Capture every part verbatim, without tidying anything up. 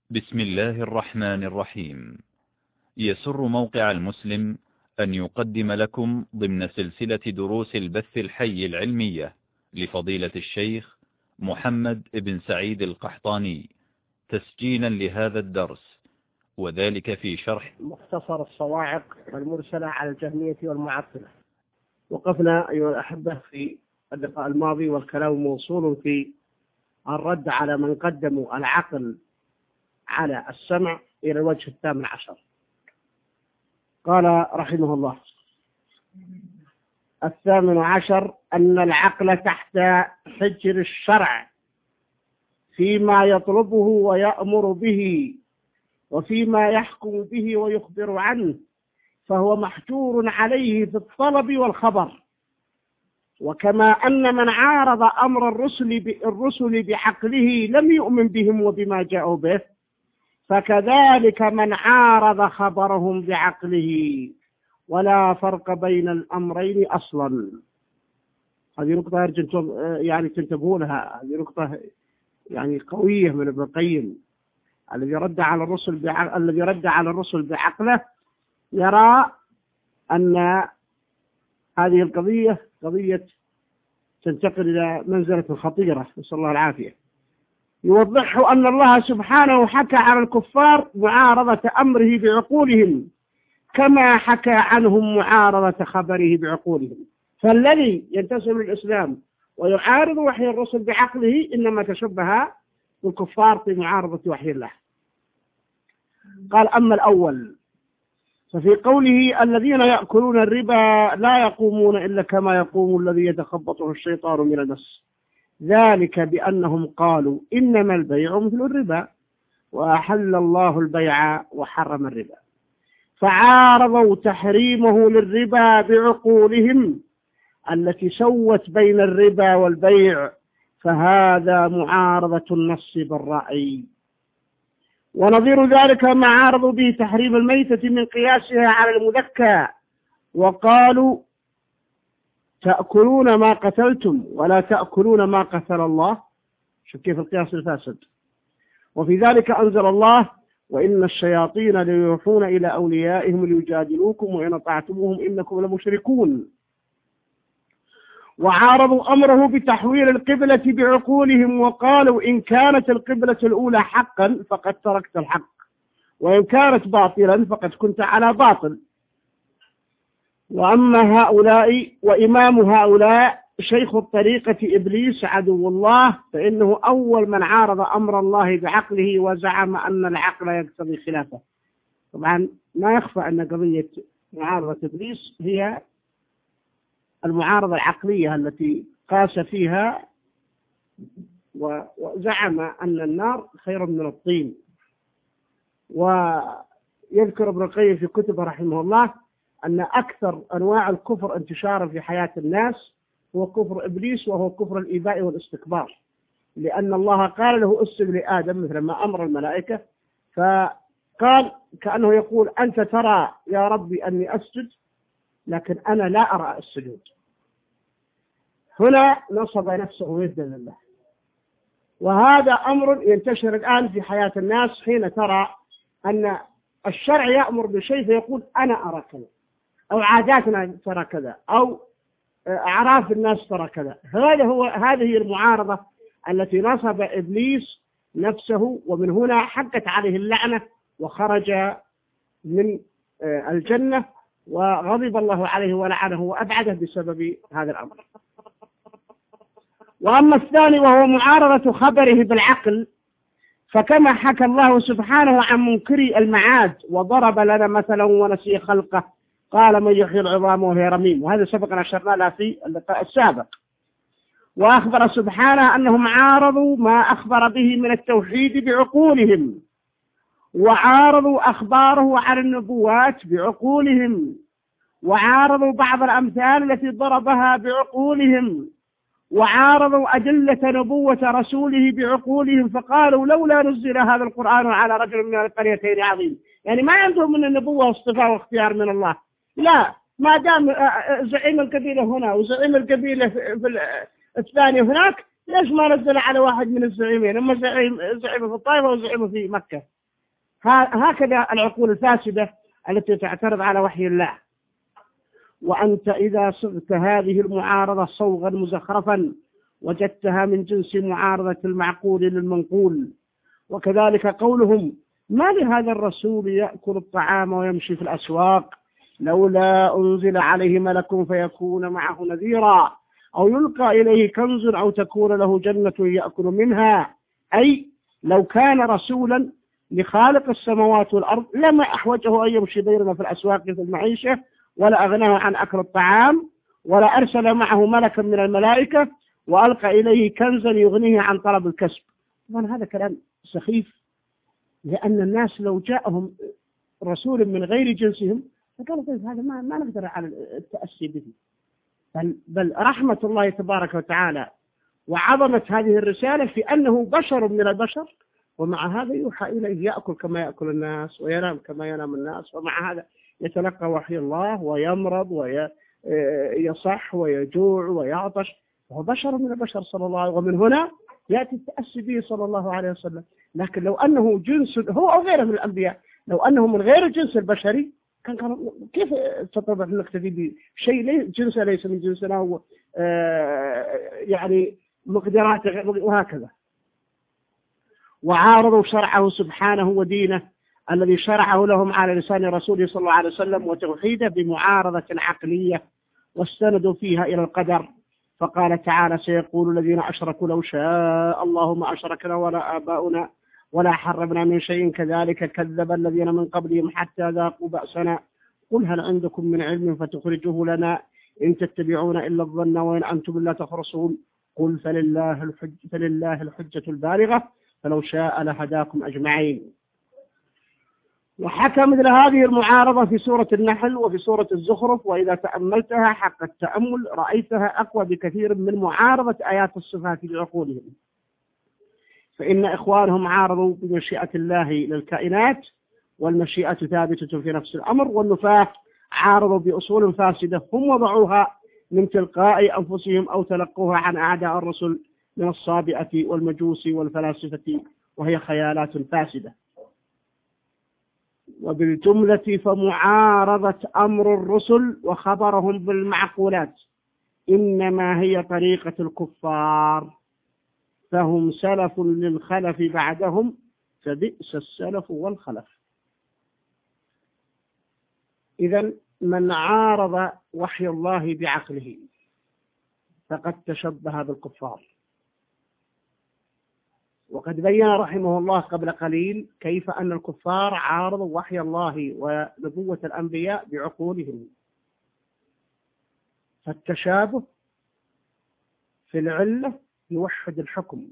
بسم الله الرحمن الرحيم. يسر موقع المسلم أن يقدم لكم ضمن سلسلة دروس البث الحي العلمية لفضيلة الشيخ محمد بن سعيد القحطاني تسجيلا لهذا الدرس، وذلك في شرح مختصر الصواعق المرسلة على الجهمية والمعطلة. وقفنا أيها الأحبة في اللقاء الماضي والكلام موصول في الرد على من قدموا العقل على السمع إلى الوجه الثامن عشر. قال رحمه الله: الثامن عشر أن العقل تحت حجر الشرع فيما يطلبه ويأمر به وفيما يحكم به ويخبر عنه، فهو محجور عليه في الطلب والخبر. وكما أن من عارض أمر الرسل الرسل بعقله لم يؤمن بهم وبما جاءوا به، فكذلك من عارض خبرهم بعقله، ولا فرق بين الأمرين أصلا. هذه نقطة أرجو يعني تنتبهوا لها، هذه نقطة يعني قوية من ابن القيم. الذي رد على الرسل بعقل الذي رد على الرسل بعقله يرى أن هذه القضية قضية تنتقل إلى منزلة خطيرة، نسأل الله العافية. يوضح أن الله سبحانه حكى على الكفار معارضة أمره بعقولهم كما حكى عنهم معارضة خبره بعقولهم. فالذي ينتسب للإسلام ويعارض وحي الرسل بعقله إنما تشبه بالكفار في معارضة وحي الله. قال: أما الأول ففي قوله الذين يأكلون الربا لا يقومون إلا كما يقوم الذي يتخبطه الشيطان من المس، ذلك بأنهم قالوا إنما البيع مثل الربا وأحل الله البيع وحرم الربا، فعارضوا تحريمه للربا بعقولهم التي سوت بين الربا والبيع، فهذا معارضة النص بالرأي. ونظير ذلك ما عارضوا به تحريم الميتة من قياسها على المذكى، وقالوا تأكلون ما قتلتم ولا تأكلون ما قتل الله. شوف كيف القياس الفاسد. وفي ذلك أنزل الله: وإن الشياطين ليوحون إلى أوليائهم ليجادلوكم وإن أطعتموهم إنكم لمشركون. وعارضوا أمره بتحويل القبلة بعقولهم، وقالوا إن كانت القبلة الأولى حقا فقد تركت الحق، وإن كانت باطلا فقد كنت على باطل. وأما هؤلاء وإمام هؤلاء شيخ الطريقة إبليس عدو الله، فإنه أول من عارض أمر الله بعقله وزعم أن العقل يقتضي خلافه. طبعا ما يخفى أن قضية معارضة إبليس هي المعارضة العقلية التي قاس فيها وزعم أن النار خير من الطين. ويذكر ابن القيم في كتبه رحمه الله أن أكثر أنواع الكفر انتشارا في حياة الناس هو كفر إبليس، وهو كفر الإباء والاستكبار، لأن الله قال له اسجد لآدم مثل ما أمر الملائكة، فقال كأنه يقول أنت ترى يا ربي أني أسجد لكن أنا لا أرى السجود. هنا نصب نفسه يدا لله. وهذا أمر ينتشر الآن في حياة الناس، حين ترى أن الشرع يأمر بشيء فيقول أنا أرى كذا، أو عاداتنا ترى كذا، أو أعراف الناس ترى كذا. هذا هو هذه المعارضة التي نصب إبليس نفسه، ومن هنا حقت عليه اللعنة وخرج من الجنة، وغضب الله عليه ولعنه وأبعده بسبب هذا الأمر. وأما الثاني وهو معارضة خبره بالعقل، فكما حكى الله سبحانه عن منكري المعاد وضرب لنا مثلا ونسي خلقه قال من يحيي العظام وهي رميم، وهذا سبق أن أشرنا له في اللقاء السابق. وأخبر سبحانه أنهم عارضوا ما أخبر به من التوحيد بعقولهم، وعارضوا أخباره عن النبوات بعقولهم، وعارضوا بعض الأمثال التي ضربها بعقولهم، وعارضوا أدلة نبوة رسوله بعقولهم، فقالوا لولا نزل هذا القرآن على رجل من القريتين عظيم. يعني ما عندهم من النبوة واصطفاء واختيار من الله، لا، ما دام زعيم القبيلة هنا وزعيم القبيلة في الثاني هناك، ليش ما نزل على واحد من الزعيمين؟ أما زعيم زعيم في الطائف وزعيم في مكة، هكذا العقول الفاسدة التي تعترض على وحي الله. وأنت إذا صغت هذه المعارضة صوغا مزخرفا وجدتها من جنس معارضة المعقول للمنقول. وكذلك قولهم ما لهذا الرسول يأكل الطعام ويمشي في الأسواق لولا أنزل عليه ملك فيكون معه نذيرا أو يلقى إليه كنز أو تكون له جنة يأكل منها. أي لو كان رسولا لخالق السماوات والأرض لما أحوجه أن يمشي بيننا في الأسواق في المعيشة ولا أغناه عن أكل الطعام ولا أرسل معه ملكا من الملائكة وألقى إليه كنزا يغنيه عن طلب الكسب. طبعا هذا كلام سخيف، لأن الناس لو جاءهم رسول من غير جنسهم فقالوا هذا ما, ما نقدر على التأسي به. بل, بل رحمة الله تبارك وتعالى وعظمة هذه الرسالة في أنه بشر من البشر، ومع هذا يوحى إليه يأكل كما يأكل الناس وينام كما ينام الناس، ومع هذا يتلقى وحي الله ويمرض ويصح ويجوع ويعطش، وهو بشر من البشر صلى الله عليه وسلم. ومن هنا يأتي التأسي به صلى الله عليه وسلم. لكن لو أنه جنس هو أو غيره من الأنبياء، لو أنه من غير الجنس البشري كان كان كيف تستطيع أن نقتدي بشيء ليس جنسه ليس من جنسنا و يعني مقدراته وهكذا. وعارضوا شرعه سبحانه ودينه الذي شرعه لهم على لسان رسوله صلى الله عليه وسلم وتوحيده بمعارضة عقلية، واستندوا فيها إلى القدر. فقال تعالى سيقول الذين أشركوا لو شاء الله ما أشركنا ولا آباؤنا ولا حرمنا من شيء كذلك كذب الذين من قبلهم حتى ذاقوا بأسنا قل هل عندكم من علم فتخرجوه لنا إن تتبعون إلا الظن وإن أنتم لا تخرصون قل فلله الحج فلله الحجة البالغة فلو شاء لهداكم أجمعين. وحكى مثل هذه المعارضة في سورة النحل وفي سورة الزخرف، وإذا تأملتها حق التأمل رأيتها أقوى بكثير من معارضة آيات الصفات بعقولهم. فإن إخوانهم عارضوا بمشيئة الله للكائنات والمشيئة ثابتة في نفس الأمر، والنفاة عارضوا بأصول فاسدة هم وضعوها من تلقاء أنفسهم أو تلقوها عن أعداء الرسل من الصابئة والمجوس والفلاسفة، وهي خيالات فاسدة. وبالجملة فمعارضة أمر الرسل وخبرهم بالمعقولات إنما هي طريقة الكفار، فهم سلف للخلف بعدهم فبئس السلف والخلف. إذن من عارض وحي الله بعقله فقد تشبه بالكفار. وقد بين رحمه الله قبل قليل كيف أن الكفار عارضوا وحي الله ونبوة الأنبياء بعقولهم. فالتشابه في العلة يوحد الحكم،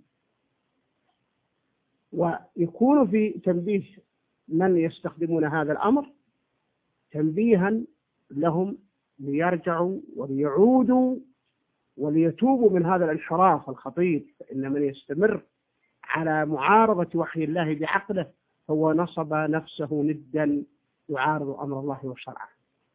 ويكون في تنبيه من يستخدمون هذا الأمر تنبيها لهم ليرجعوا وليعودوا وليتوبوا من هذا الانحراف الخطير. فإن من يستمر على معارضة وحي الله بعقله هو نصب نفسه ندا يعارض أمر الله وشرعه.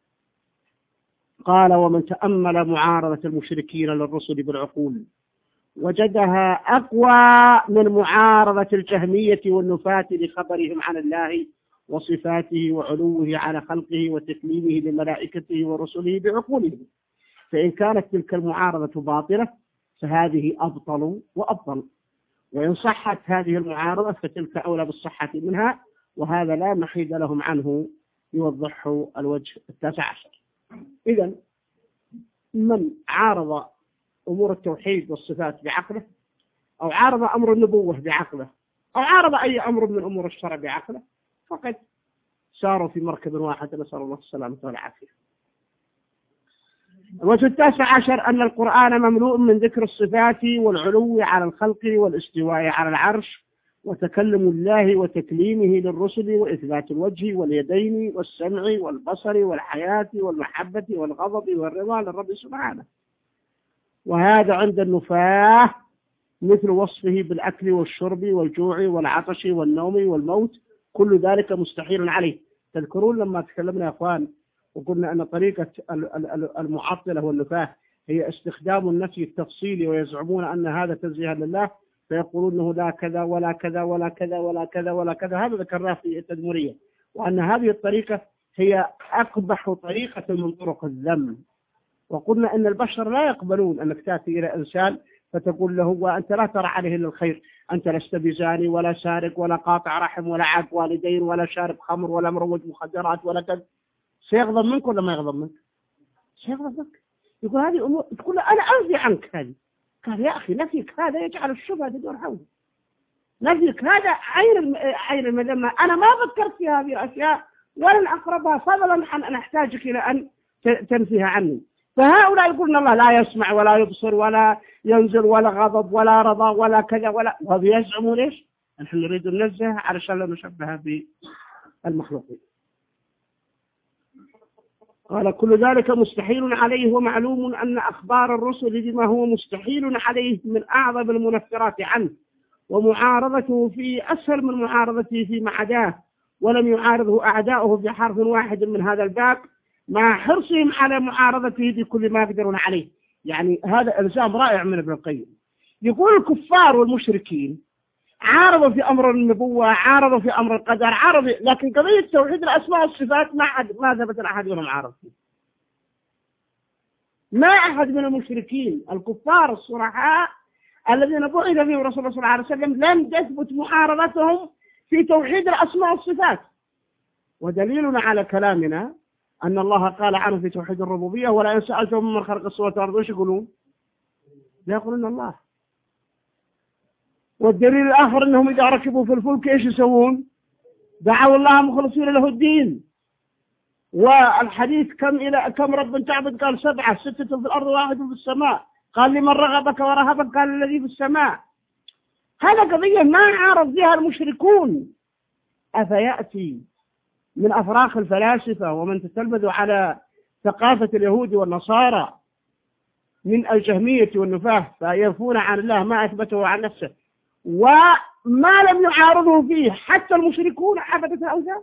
قال ومن تأمل معارضة المشركين للرسل بالعقول وجدها أقوى من معارضة الجهمية والنفاة لخبرهم عن الله وصفاته وعلوه على خلقه وتكليمه لملائكته ورسله بعقولهم. فإن كانت تلك المعارضة باطلة فهذه أبطل وأبطل، وإن صحت هذه المعارضة فتلك أولى بالصحة منها، وهذا لا محيد لهم عنه يوضحه الوجه التاسع عشر. إذن من عارض أمور التوحيد والصفات بعقله، أو عارض أمر النبوة بعقله، أو عارض أي أمر من أمور الشرع بعقله، فقد ساروا في مركب واحد، نسأل الله السلامة والعافية. الوجه التاسع عشر أن القرآن مملوء من ذكر الصفات والعلو على الخلق والاستواء على العرش وتكلم الله وتكليمه للرسل وإثبات الوجه واليدين والسمع والبصر والحياة والمحبة والغضب والرضا للرب سبحانه. وهذا عند النفاة مثل وصفه بالأكل والشرب والجوع والعطش والنوم والموت، كل ذلك مستحيل عليه. تذكرون لما تكلمنا يا أخوان وقلنا أن طريقة المعطلة والنفاة هي استخدام النفي التفصيلي ويزعمون أن هذا تنزيها لله، فيقولون أنه لا كذا ولا كذا ولا كذا ولا كذا ولا كذا. هذا ذكرناه في التدمرية، وأن هذه الطريقة هي أقبح طريقة من طرق الذم. وقلنا أن البشر لا يقبلون أنك تأتي إلى إنسان فتقول له وأنت لا ترى عليه إلا الخير، أنت لست بزاني ولا سارق ولا قاطع رحم ولا عاق والدين ولا شارب خمر ولا مروج مخدرات ولا كذا. سيغضب منك ولا ما يغضب منك؟ سيغضب منك. يقول هذه أمور، تقول له أنا أنفي عنك هذه. قال يا أخي نفيك هذا يجعل الشبهة تدور حوله. نفيك هذا عين عين المذمة. أنا ما فكرت في هذه الأشياء ولن أقربها فضلا عن أن أحتاجك إلى أن تنفيها عني. فهؤلاء يقولون الله لا يسمع ولا يبصر ولا ينزل ولا غضب ولا رضا ولا كذا ولا، وهذا يزعمون ليش؟ نحن نريد ننزه علشان لا نشبه بالمخلوقين. قال كل ذلك مستحيل عليه، ومعلوم أن أخبار الرسل بما هو مستحيل عليه من أعظم المنفرات عنه، ومعارضته فيه أسهل من معارضته فيما عداه، ولم يعارضه أعداؤه بحرف واحد من هذا الباب مع حرصهم على معارضته بكل ما يقدرون عليه. يعني هذا إلزام رائع من ابن القيم. يقول الكفار والمشركين عارضوا في أمر النبوة، عارضوا في أمر القدر، عارضوا، لكن قضية توحيد الأسماء والصفات ما حد ما ثبت أحد منهم عارض فيه. ما أحد من المشركين الكفار الصرحاء الذين بعث فيهم رسول الله صلى الله عليه وسلم لم تثبت معارضتهم في توحيد الأسماء والصفات. ودليلنا على كلامنا أن الله قال عنه في توحيد الربوبية ولا إن سألتهم من خلق السماوات والأرض وش يقولون؟ لا يقولون الله. والدليل الآخر أنهم إذا ركبوا في الفلك إيش يسوون؟ دعوا الله مخلصين له الدين. والحديث كم إلى كم رب تعبد؟ قال سبعة، ستة في الأرض واحد في السماء. قال لمن رغبك ورهبك؟ قال الذي في السماء. هذا قضية ما عارض فيها المشركون. أفيأتي من أفراخ الفلاسفة ومن تتلمذ على ثقافة اليهود والنصارى من الجهمية والنفاة فينفون عن الله ما أثبته عن نفسه وما لم يعارضه فيه حتى المشركون عبدة أوثان.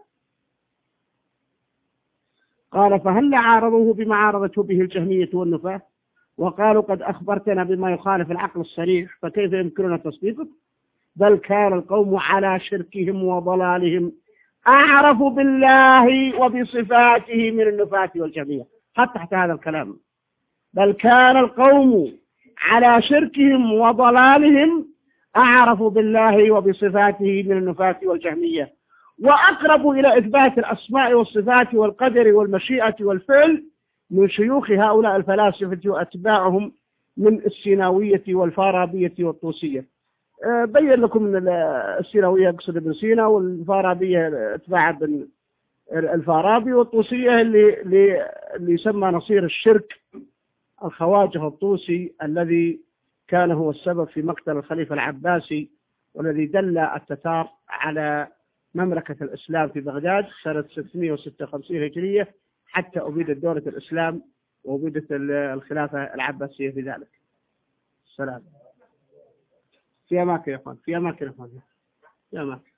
قال فهل عارضوه بما عارضته به الجهمية والنفاة وقالوا قد أخبرتنا بما يخالف العقل الصريح فكيف يمكننا تصديقه؟ بل كان القوم على شركهم وضلالهم أعرف بالله وبصفاته من النفاة والجهمية. قد تحت هذا الكلام بل كان القوم على شركهم وضلالهم أعرف بالله وبصفاته من النفاة والجهمية وأقرب إلى إثبات الأسماء والصفات والقدر والمشيئة والفعل من شيوخ هؤلاء الفلاسفة وأتباعهم من السيناوية والفارابية والطوسية. بين لكم من السيناوية يقصد ابن سينا والفارابية اتباع ابن الفارابي والطوسية اللي اللي يسمى نصير الشرك الخواجه الطوسي الذي كان هو السبب في مقتل الخليفة العباسي والذي دل التتار على مملكة الإسلام في بغداد سنة ستمائة وستة وخمسين هجرية حتى أبيدت دولة الإسلام وأبيدت الخلافة العباسية في ذلك. السلام. في أماكن يا أخوان في أماكن يا أخوان في أماكن.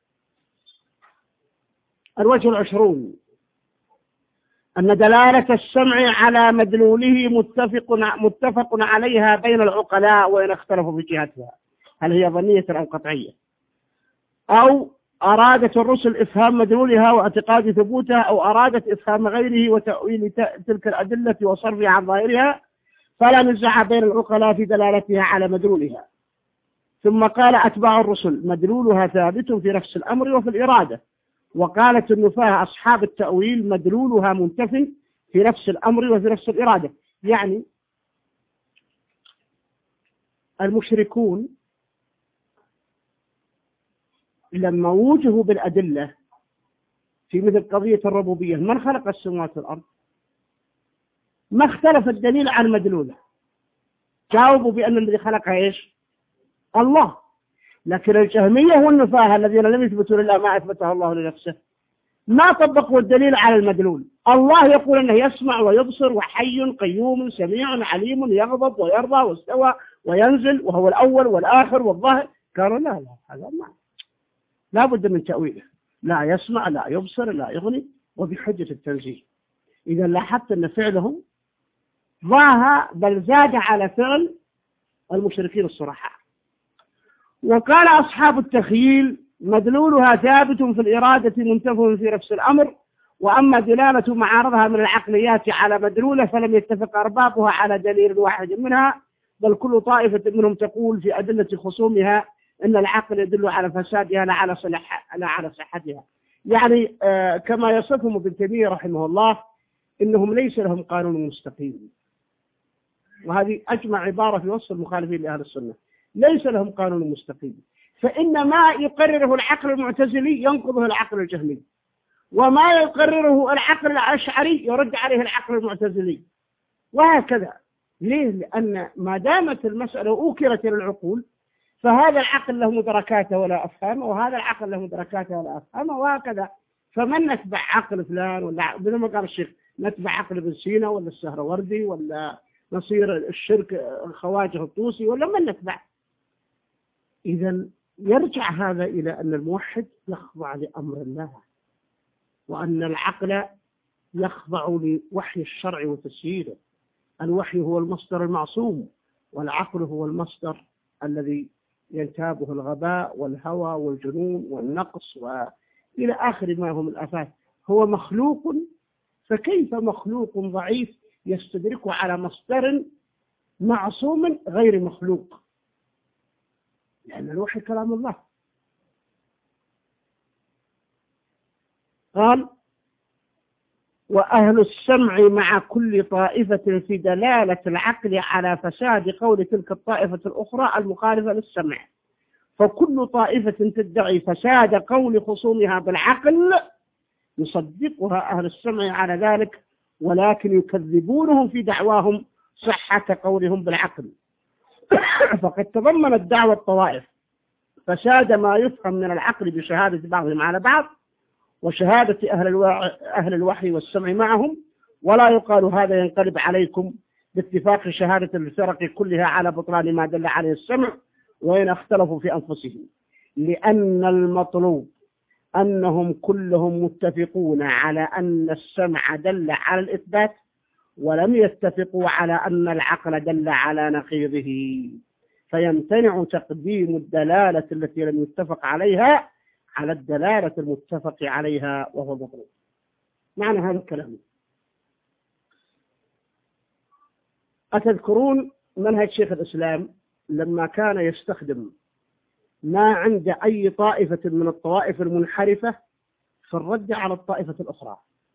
الوجه العشرون أن دلالة السمع على مدلوله متفق متفق عليها بين العقلاء وإن اختلفوا في جهتها هل هي ظنية أو قطعية أو أرادت الرسل إفهام مدلولها واعتقاد ثبوتها أو أرادت إفهام غيره وتأويل تلك الأدلة وصرفها عن ظاهرها فلا نزاع بين العقلاء في دلالتها على مدلولها. ثم قال أتباع الرسل مدلولها ثابت في نفس الأمر وفي الإرادة. وقالت النفاة أصحاب التأويل مدلولها منتف في نفس الأمر وفي نفس الإرادة. يعني المشركون لما وجهوا بالأدلة في مثل قضية الربوبية من خلق السماوات والأرض ما اختلف الدليل عن مدلوله جاوبوا بأن الذي خلقها إيش؟ الله. لكن الجهمية والنفاة الذين لم يثبتوا لله ما أثبته الله لنفسه ما طبقوا الدليل على المدلول. الله يقول أنه يسمع ويبصر وحي قيوم سميع عليم يغضب ويرضى واستوى وينزل وهو الأول والآخر والظاهر. قالوا لا لا هذا ما لا بد من تأويله لا يسمع لا يبصر لا يغني وبحجة التنزيه. إذا لاحظت أن فعلهم ضاها بل زاد على فعل المشركين الصرحاء. وقال أصحاب التخييل مدلولها ثابت في الإرادة منتفع في نفس الأمر، وأما دلالة معارضها من العقليات على مدلولة فلم يتفق أربابها على دليل واحد منها، بل كل طائفة منهم تقول في أدلة خصومها أن العقل يدل على فسادها لا على صحة لا على صحتها. يعني آه كما يصفهم ابن تيمية رحمه الله إنهم ليس لهم قانون مستقيم، وهذه أجمع عبارة في وصف المخالفين لأهل السنة، ليس لهم قانون مستقيم، فإن ما يقرره العقل المعتزلي ينقضه العقل الجهمي، وما يقرره العقل الأشعري يرد عليه العقل المعتزلي، وهكذا. ليه؟ لأن ما دامت المسألة أوكلت إلى العقول فهذا العقل له مدركاته ولا أفهمه، وهذا العقل له مدركاته ولا أفهمه، وهكذا. فمن نتبع عقل فلان ولا مثل ما قال الشيخ نتبع عقل ابن سينا ولا السهروردي ولا نصير الشرك الخواجه الطوسي ولا من نتبع؟ إذا يرجع هذا إلى أن الموحد يخضع لأمر الله، وأن العقل يخضع لوحي الشرع وتسييره. الوحي هو المصدر المعصوم، والعقل هو المصدر الذي ينتابه الغباء والهوى والجنون والنقص وإلى آخر ما هم الآفات. هو مخلوق، فكيف مخلوق ضعيف يستدرك على مصدر معصوم غير مخلوق؟ لأن الوحي كلام الله. قال وأهل السمع مع كل طائفة في دلالة العقل على فساد قول تلك الطائفة الأخرى المخالفة للسمع، فكل طائفة تدعي فساد قول خصومها بالعقل يصدقها أهل السمع على ذلك، ولكن يكذبونهم في دعواهم صحة قولهم بالعقل. فقد تضمنت دعوة الطوائف فساد ما يفهم من العقل بشهادة بعضهم على بعض وشهادة أهل, الو... أهل الوحي والسمع معهم، ولا يقال هذا ينقلب عليكم باتفاق شهادة الفرق كلها على بطلان ما دل عليه السمع وإن اختلفوا في أنفسهم، لأن المطلوب أنهم كلهم متفقون على أن السمع دل على الإثبات، ولم يتفقوا على أن العقل دل على نقيضه، فيمتنع تقديم الدلالة التي لم يتفق عليها على الدلالة المتفق عليها وهو مطلوب. معنى هذا الكلام، أتذكرون منهج شيخ الإسلام لما كان يستخدم ما عند أي طائفة من الطوائف المنحرفة في الرد على الطائفة الأخرى؟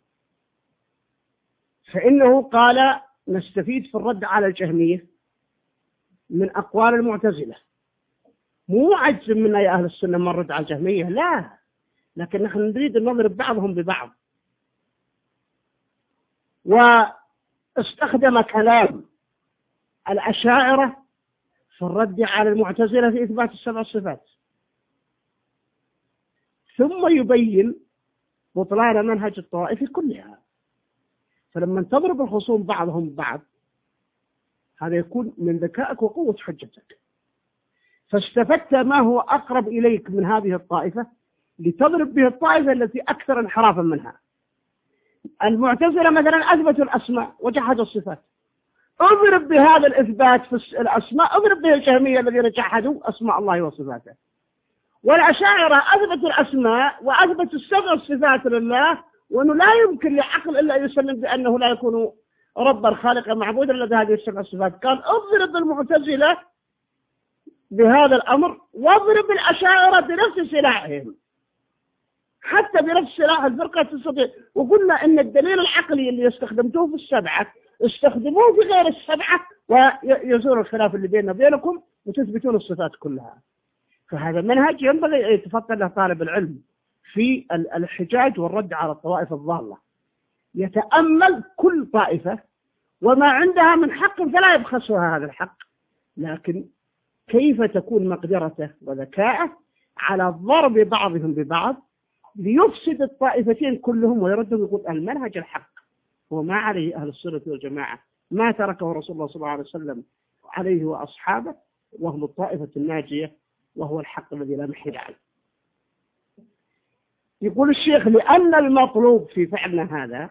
فإنه قال نستفيد في الرد على الجهمية من أقوال المعتزلة، مو عجز منا يا أهل السنة ما نرد على الجهمية، لا، لكن نحن نريد أن نضرب بعضهم ببعض. واستخدم كلام الأشاعرة في الرد على المعتزلة في إثبات السبع الصفات، ثم يبين بطلان منهج الطوائف كلها. فلما تضرب الخصوم بعضهم ببعض هذا يكون من ذكائك وقوة حجتك، فاستفدت ما هو أقرب إليك من هذه الطائفة لتضرب به الطائفة التي أكثر انحرافا منها. المعتزلة مثلا أثبتوا الأسماء وجحدوا الصفات، اضرب بهذا الإثبات في الأسماء، اضرب به الجهمية الذين جحدوا أسماء الله وصفاته. والأشاعرة أثبتوا الأسماء وأثبتوا السبع الصفات لله، وأنه لا يمكن لعقل إلا أن يسلم بأنه لا يكون ربا خالقا معبودا لدى هذه السبع الصفات. قال اضرب المعتزلة بهذا الأمر واضرب الأشاعرة بنفس سلاحهم، حتى بنفس سلاح الفرقة تستطيع. وقلنا أن الدليل العقلي اللي استخدمتوه في السبعة استخدموه في غير السبعة ويزول الخلاف اللي بيننا وبينكم وتثبتون الصفات كلها. فهذا منهج ينبغي يتفطن له طالب العلم في الحجاج والرد على الطوائف الضالة، يتأمل كل طائفة وما عندها من حق فلا يبخسها هذا الحق، لكن كيف تكون مقدرته وذكاءه على ضرب بعضهم ببعض ليفسد الطائفتين كلهم ويردهم ويقول المنهج الحق هو ما عليه أهل السنة والجماعة، ما تركه رسول الله صلى الله عليه وسلم عليه وأصحابه، وهم الطائفة الناجية وهو الحق الذي لا محيد عنه. يقول الشيخ لأن المطلوب في فعلنا هذا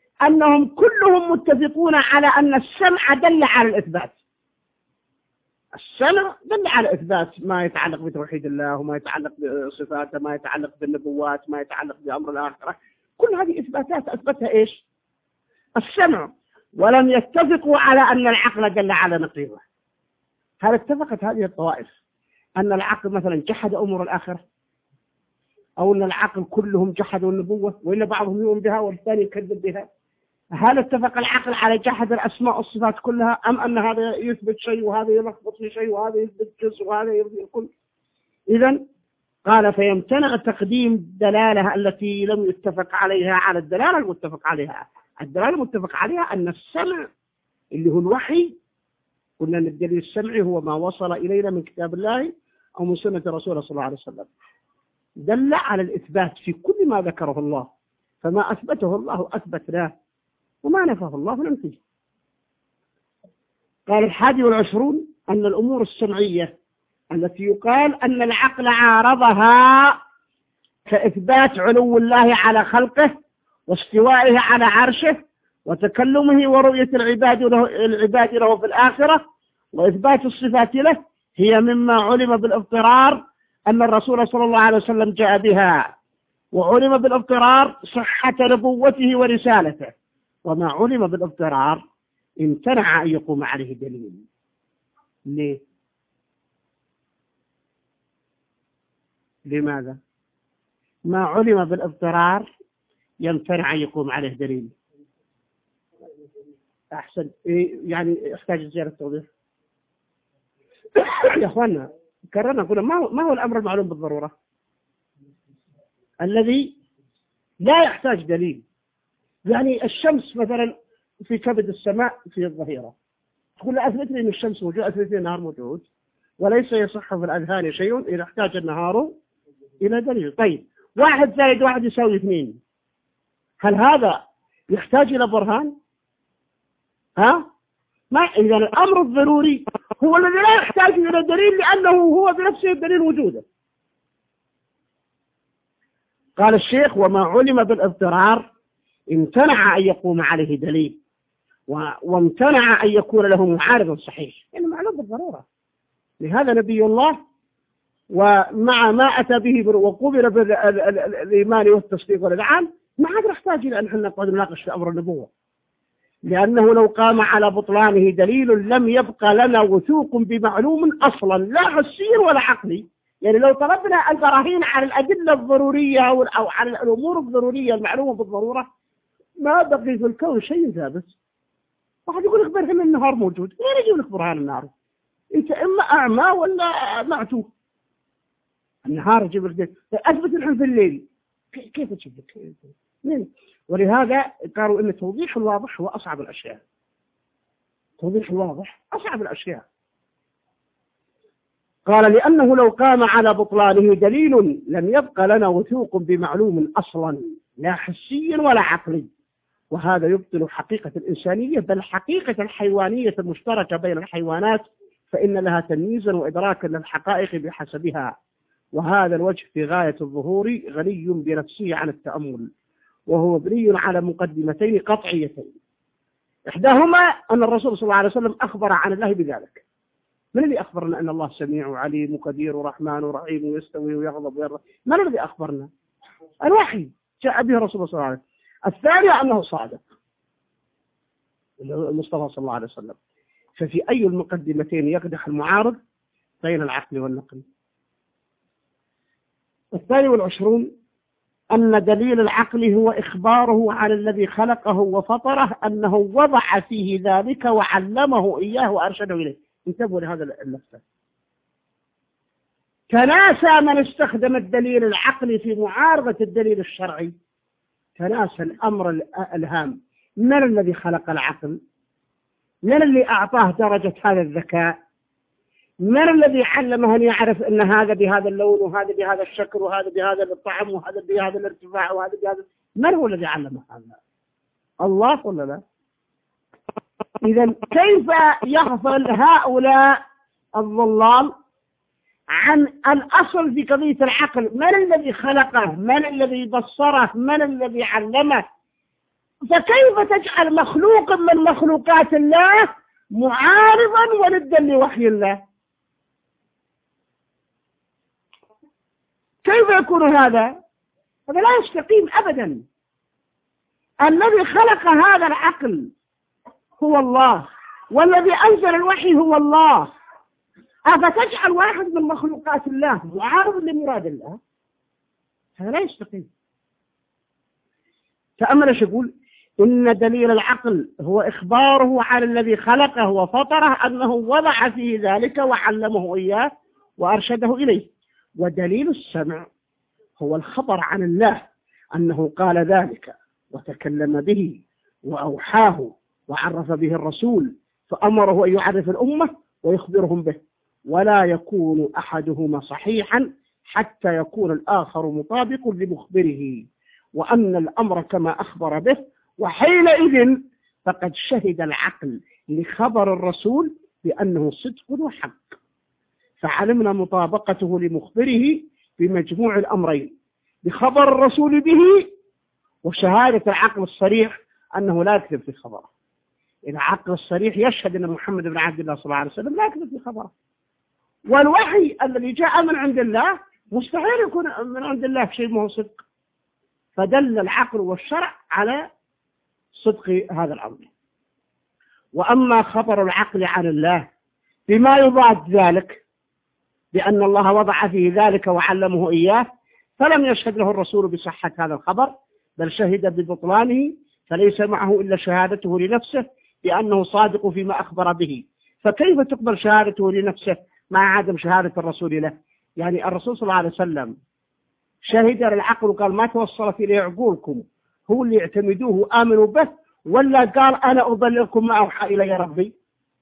أنهم كلهم متفقون على أن السمع دل على الإثبات، السمع دل على إثبات ما يتعلق بتوحيد الله وما يتعلق بصفاته، ما يتعلق بالنبوات، ما يتعلق بأمر الآخرة. كل هذه إثباتات أثبتها إيش؟ السمع. ولم يتفقوا على أن العقل دل على نقيضه. هل اتفقت هذه الطوائف أن العقل مثلا جحد أمور الآخرة، أو أن العقل كلهم جحدوا النبوة، وإلا بعضهم يؤمن بها والثاني يكذب بها؟ هل اتفق العقل على جحد الأسماء والصفات كلها، أم أن هذا يثبت شيء وهذا يلخبط في شيء وهذا يثبت جزء وهذا يثبت الكل؟ إذن قال فيمتنع تقديم الدلالة التي لم يتفق عليها على الدلالة المتفق عليها. الدلالة المتفق عليها أن السمع اللي هو الوحي، قلنا أن الدليل السمعي هو ما وصل إلينا من كتاب الله أو من سنة رسوله صلى الله عليه وسلم، دل على الإثبات في كل ما ذكره الله، فما أثبته الله أثبتناه وما نفاه الله ننفيه. قال الحادي والعشرون أن الأمور السمعية التي يقال أن العقل عارضها كإثبات علو الله على خلقه واستوائه على عرشه وتكلمه ورؤية العباد له, العباد له في الآخرة وإثبات الصفات له، هي مما علم بالاضطرار أن الرسول صلى الله عليه وسلم جاء بها، وعلم بالاضطرار صحة نبوته ورسالته، وما علم بالاضطرار امتنع أن يقوم عليه دليل. ليه؟ لماذا؟ ما علم بالاضطرار يمتنع أن يقوم عليه دليل. أحسن، يعني يحتاج زيادة توضيح. يا أخوانا كررنا قلنا ما هو, ما هو الأمر المعلوم بالضرورة الذي لا يحتاج دليل؟ يعني الشمس مثلا في كبد السماء في الظهيرة، تقول أثبت لي أن الشمس موجود، أثبت لي النهار موجود، وليس يصح في الأذهان شيء إذا احتاج النهار إلى دليل. طيب واحد زائد واحد يساوي اثنين، هل هذا يحتاج إلى برهان؟ ها؟ ما إذا الأمر الضروري هو الذي لا يحتاج إلى دليل لأنه هو بنفسه الدليل وجوده. قال الشيخ وما علم بالاضطرار امتنع أن يقوم عليه دليل، وامتنع أن يكون له معارض صحيح، يعني معلوم بالضرورة. لهذا نبي الله ومع ما أتى به وقبل بالإيمان والتصديق والإذعان ما عاد نحتاج إلى أن احنا نقعد نناقش في أمر النبوة، لأنه لو قام على بطلانه دليل لم يبقى لنا وثوق بمعلوم أصلا لا حسي ولا عقلي. يعني لو طلبنا البراهين على الأدلة الضرورية أو على الأمور الضرورية المعلومة بالضرورة ما بقي في الكون شيء ثابت. واحد يقول لك برهان النهار موجود، وين يجيب لك برهان النهار؟ أنت إما أعمى ولا معتوه. النهار يجيب لك أثبت الحين في الليل، كيف تجيب لك؟ مين؟ ولهذا قالوا إن التوضيح الواضح هو أصعب الأشياء. توضيح الواضح أصعب الأشياء. قال لأنه لو قام على بطلانه دليل لم يبقى لنا وثوق بمعلوم أصلا لا حسي ولا عقلي، وهذا يبطل حقيقة الإنسانية بل حقيقة الحيوانية المشتركة بين الحيوانات، فإن لها تمييزا وإدراكا للحقائق بحسبها، وهذا الوجه في غاية الظهور غني بنفسه عن التأمل، وهو مبني على مقدمتين قطعيتين. إحداهما أن الرسول صلى الله عليه وسلم أخبر عن الله بذلك. من الذي أخبرنا أن الله سميع وعليم وقدير ورحمن ورحيم ويستوي ويغضب ويرضى؟ من الذي أخبرنا؟ الوحي جاء به الرسول صلى الله عليه وسلم. الثاني أنه صادق المصطفى صلى الله عليه وسلم. ففي أي المقدمتين يقدح المعارض بين العقل والنقل؟ الثاني والعشرون أن دليل العقل هو إخباره عن الذي خلقه وفطره أنه وضع فيه ذلك وعلمه إياه وأرشده إليه. انتبهوا لهذا اللفظ. تناسى من استخدم الدليل العقلي في معارضة الدليل الشرعي، تناسى الأمر الهام. من الذي خلق العقل؟ من الذي أعطاه درجة هذا الذكاء؟ من الذي علمه أن يعرف أن هذا بهذا اللون وهذا بهذا الشكل وهذا بهذا الطعم وهذا بهذا الارتفاع وهذا بهذا؟ من هو الذي علمه هذا؟ الله ولا لا؟ إذا كيف يغفل هؤلاء الضلال عن الأصل في قضية العقل؟ من الذي خلقه؟ من الذي بصره؟ من الذي علمه؟ فكيف تجعل مخلوق من مخلوقات الله معارضا ولدا لوحي الله؟ كيف يكون هذا؟ هذا لا يستقيم أبدا. الذي خلق هذا العقل هو الله، والذي أنزل الوحي هو الله. أفتجعل واحد من مخلوقات الله معارض لمراد الله؟ هذا لا يستقيم. تأمل ايش يقول: إن دليل العقل هو إخباره عن الذي خلقه وفطره أنه وضع فيه ذلك وعلمه إياه وأرشده إليه. ودليل السمع هو الخبر عن الله أنه قال ذلك وتكلم به وأوحاه وعرف به الرسول، فأمره أن يعرف الأمة ويخبرهم به، ولا يكون أحدهما صحيحا حتى يكون الآخر مطابق لمخبره، وأن الأمر كما أخبر به، وحينئذ فقد شهد العقل لخبر الرسول بأنه صدق وحق، فعلمنا مطابقته لمخبره بمجموع الأمرين، بخبر الرسول به وشهادة العقل الصريح أنه لا يكذب في خبره. إذا العقل الصريح يشهد أن محمد بن عبد الله صلى الله عليه وسلم لا يكذب في خبره، والوحي الذي جاء من عند الله مستحيل يكون من عند الله شيء ما هو صدق، فدل العقل والشرع على صدق هذا الأمر. وأما خبر العقل عن الله بما يضاد ذلك بأن الله وضع فيه ذلك وعلمه إياه، فلم يشهد له الرسول بصحة هذا الخبر، بل شهد ببطلانه، فليس معه إلا شهادته لنفسه بأنه صادق فيما أخبر به. فكيف تقبل شهادته لنفسه مع عدم شهادة الرسول له؟ يعني الرسول صلى الله عليه وسلم شهد للعقل وقال ما توصلت إليه عقولكم هو اللي اعتمدوه آمنوا به، ولا قال أنا أبلغكم ما أوحى إلي ربي؟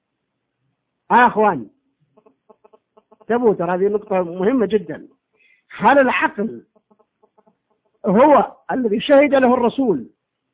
ها أخوان تبوا، ترى هذه نقطة مهمة جدا. هل العقل هو الذي شهد له الرسول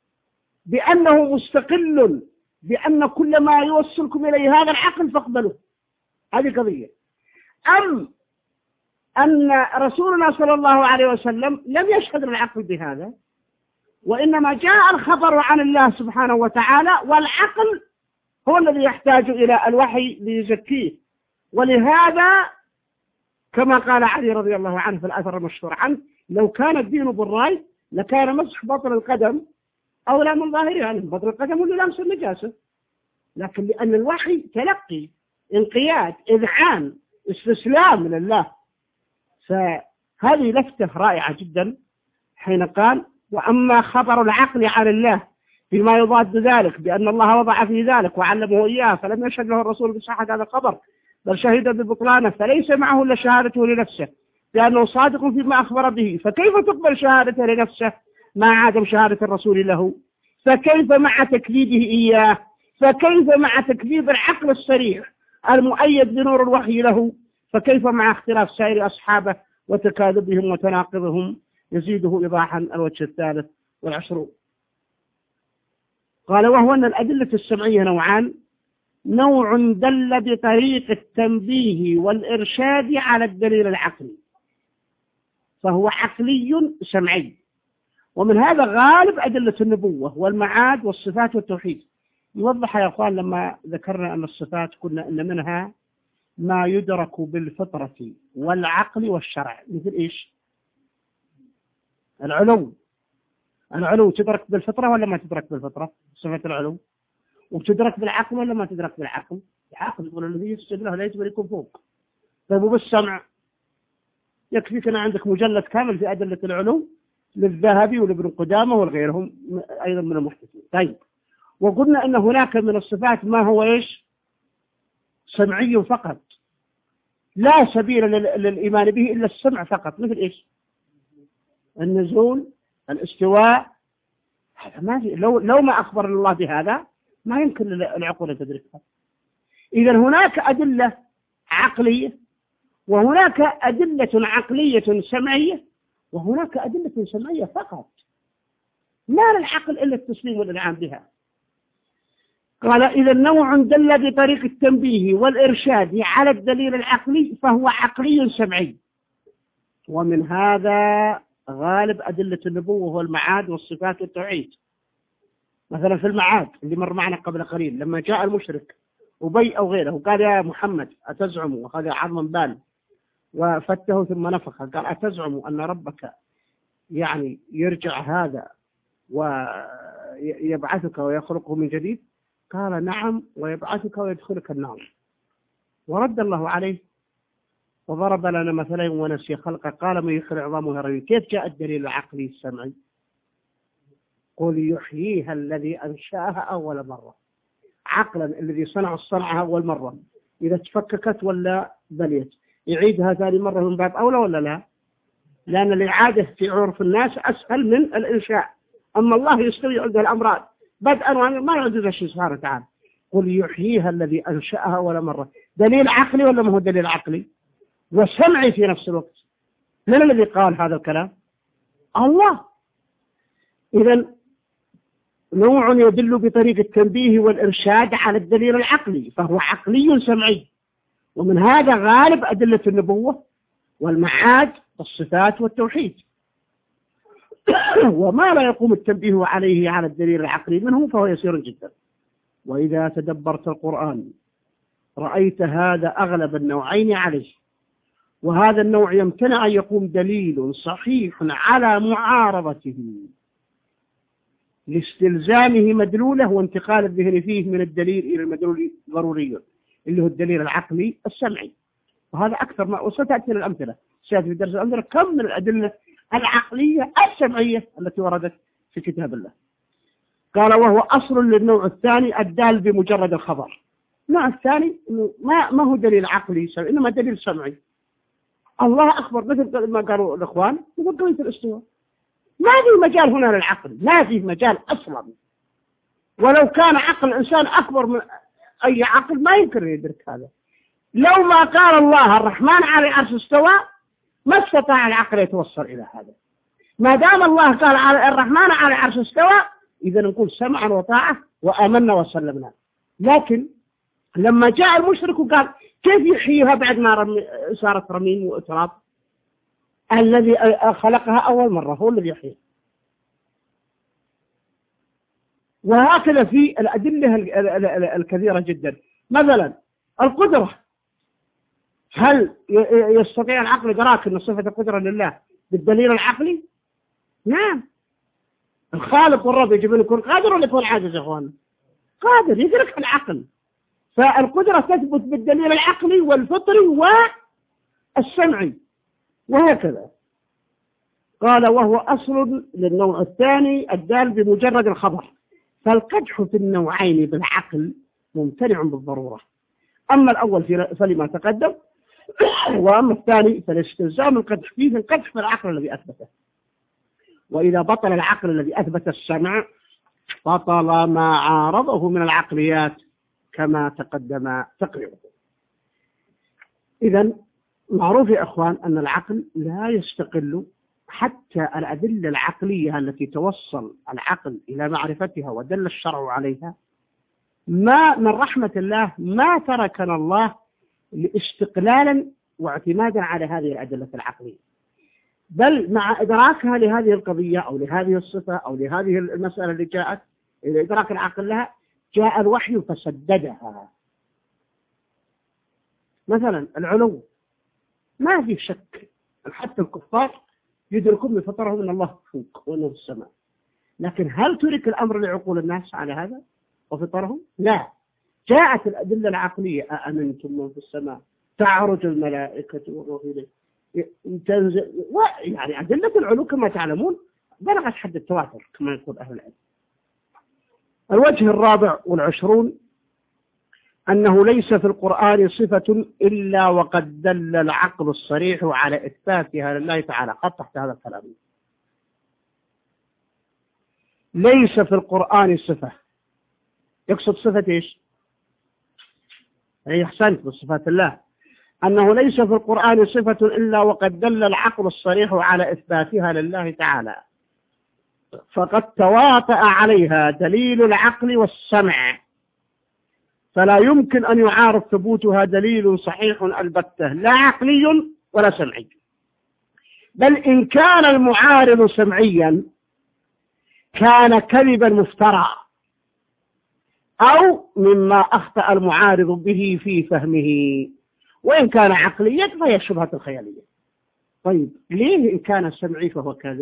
بأنه مستقل بأن كل ما يوصلكم إليه هذا العقل فاقبلوه؟ هذه قضية. أم أن رسولنا صلى الله عليه وسلم لم يشهد للعقل بهذا، وإنما جاء الخبر عن الله سبحانه وتعالى، والعقل هو الذي يحتاج إلى الوحي ليزكيه. ولهذا كما قال علي رضي الله عنه في الأثر المشهور عنه: لو كان الدين بالرأي لكان مسح بطن القدم أولى من ظاهرها، يعني بطن القدم اللي لامس النجاسة، لكن لأن الوحي تلقي، انقياد، إذعان، استسلام لله. فهذه لفتة رائعة جدا حين قال: وأما خبر العقل عن الله بما يضاد ذلك بأن الله وضع في ذلك وعلمه إياه، فلم يشهد له الرسول بصحة هذا الخبر، بل شهد ببطلانه، فليس معه إلا شهادته لنفسه لأنه صادق فيما أخبر به. فكيف تقبل شهادته لنفسه مع عدم شهادة الرسول له؟ فكيف مع تكذيبه إياه؟ فكيف مع تكذيب العقل الصريح المؤيد بنور الوحي له؟ فكيف مع اختلاف سائر أصحابه وتكاذبهم وتناقضهم؟ يزيده إيضاحا الوجه الثالث والعشرون. قال: وهو أن الأدلة السمعية نوعان: نوع دل بطريق التنبيه والإرشاد على الدليل العقلي، فهو عقلي سمعي، ومن هذا غالب أدلة النبوة والمعاد والصفات والتوحيد. يوضح يا أخوان لما ذكرنا أن الصفات قلنا أن منها ما يدرك بالفطرة والعقل والشرع، مثل إيش؟ العلو. العلو تدرك بالفطرة ولا ما تدرك بالفطرة؟ صفة العلو. وتدرك بالعقل ولا ما تدرك بالعقل؟ العقل يقول الذي يسجد له لا يجب يكون فوق. طيب وبالسمع يكفيك أن عندك مجلد كامل في أدلة العلو للذهبي ولابن قدامة والغيرهم أيضا من المحدثين. طيب، وقلنا أن هناك من الصفات ما هو إيش؟ سمعي فقط، لا سبيل للإيمان به إلا السمع فقط، مثل إيش؟ النزول، الاستواء. هذا ما في، لو لو ما أخبر الله بهذا ما يمكن العقول أن تدركها. إذا هناك أدلة عقلية، وهناك أدلة عقلية سمعية، وهناك أدلة سمعية فقط، ما للعقل إلا التسليم والإنعام بها. قال: إذا نوع دل بطريق التنبيه والإرشاد على الدليل العقلي فهو عقلي سمعي، ومن هذا غالب أدلة النبوة والمعاد والصفات والتوحيد. مثلا في المعاد اللي مر معنا قبل قليل، لما جاء المشرك أبي أو غيره قال: يا محمد أتزعم، وهذا عظم بال، وفته ثم نفخ. قال أتزعم أن ربك يعني يرجع هذا ويبعثك ويخلقه من جديد؟ قال نعم، ويبعثك ويدخلك النار. ورد الله عليه وضرب لنا مثلين ونسي خلقه. قال من يحيي العظام وهي رميم. كيف جاء الدليل العقلي السمعي؟ قل يحييها الذي أنشأها أول مرة. عقلا الذي صنع الصنعة أول مرة إذا تفككت ولا بليت يعيدها ثاني مرة من باب أولى ولا لا؟ لأن الإعادة في عرف الناس أسهل من الإنشاء. أما الله يستوي عنده الأمراض بدءا ما يعجز شيء سبحانه وتعالى. قل يحييها الذي أنشأها أول مرة. دليل عقلي ولا ما هو دليل عقلي وسمعي في نفس الوقت؟ من الذي قال هذا الكلام؟ الله. إذن نوع يدل بطريق التنبيه والإرشاد على الدليل العقلي، فهو عقلي سمعي. ومن هذا غالب أدلة النبوة والمعاد والصفات والتوحيد. وما لا يقوم التنبيه عليه على الدليل العقلي منه فهو يسير جدا. وإذا تدبرت القرآن رأيت هذا أغلب النوعين عليه، وهذا النوع يمتنع أن يقوم دليل صحيح على معارضته لاستلزامه مدلوله وانتقال الذهن فيه من الدليل إلى المدلول ضروري اللي هو الدليل العقلي السمعي. وهذا أكثر ما وستأتي الأمثلة سيأتي في درس الأمثلة كم من الأدلة العقلية السمعية التي وردت في كتاب الله. قال وهو أصل للنوع الثاني الدال بمجرد الخبر. النوع الثاني ما ما هو دليل عقلي سمعي إنما دليل سمعي. الله أخبر مثل ما قالوا الإخوان يقول قوية الاستواء. ما في مجال هنا للعقل، ما في مجال أصلا. ولو كان عقل الإنسان أكبر من أي عقل ما يمكن يدرك هذا. لو ما قال الله الرحمن على العرش استوى ما استطاع العقل يتوصل إلى هذا. ما دام الله قال على الرحمن على العرش استوى إذا نقول سمعا وطاعة وآمنا وسلمنا. لكن لما جاء المشرك وقال كيف يحييها بعد ما رمي صارت رميم وإتراب؟ الذي خلقها أول مرة هو الذي يحييها. وهكذا في الأدلة الكثيرة جدا. مثلا القدرة، هل يستطيع العقل إدراك أن صفة القدرة لله بالدليل العقلي؟ نعم. الخالق والرب يجب أن يكون قادر ولا يكون عاجز يا أخوان؟ قادر، يدرك العقل. فالقدرة تثبت بالدليل العقلي والفطري والسمعي وهكذا. قال وهو أصل للنوع الثاني الدال بمجرد الخبر. فالقدح في النوعين بالعقل ممتنع بالضرورة. أما الأول فلما تقدم، وأما الثاني فالاستلزام القدح فيه القدح في العقل الذي أثبته. وإذا بطل العقل الذي أثبت السمع بطل ما عارضه من العقليات كما تقدم تقريبا. إذن معروف يا أخوان أن العقل لا يستقل، حتى الأدلة العقلية التي توصل العقل إلى معرفتها ودل الشرع عليها ما من رحمة الله ما تركنا الله استقلالا واعتمادا على هذه الأدلة العقلية، بل مع إدراكها لهذه القضية أو لهذه الصفة أو لهذه المسألة اللي جاءت إلى إدراك العقل لها جاء الوحي فسددها. مثلا العلو ما في شك، حتى الكفار يدركون بفطرهم أن الله فوق وأنه في السماء، لكن هل ترك الأمر لعقول الناس على هذا وفطرهم؟ لا. جاءت الأدلة العقلية أأمنتم من في السماء تعرج الملائكة والروح إليه تنزل، يعني أدلة العلو كما تعلمون بلغت حد التواتر كما يقول أهل العلم. الوجه الرابع والعشرون أنه ليس في القرآن صفة إلا وقد دل العقل الصريح على إثباتها لله تعالى. قد تحت هذا الكلام ليس في القرآن صفة، يقصد صفة إيش؟ أي أحسنت بصفات الله. أنه ليس في القرآن صفة إلا وقد دل العقل الصريح على إثباتها لله تعالى، فقد تواطأ عليها دليل العقل والسمع، فلا يمكن أن يعارض ثبوتها دليل صحيح البتة لا عقلي ولا سمعي. بل إن كان المعارض سمعيا كان كذبا مفترى أو مما أخطأ المعارض به في فهمه، وإن كان عقليا فهي الشبهة الخيالية. طيب ليه إن كان سمعي فهو كاذب؟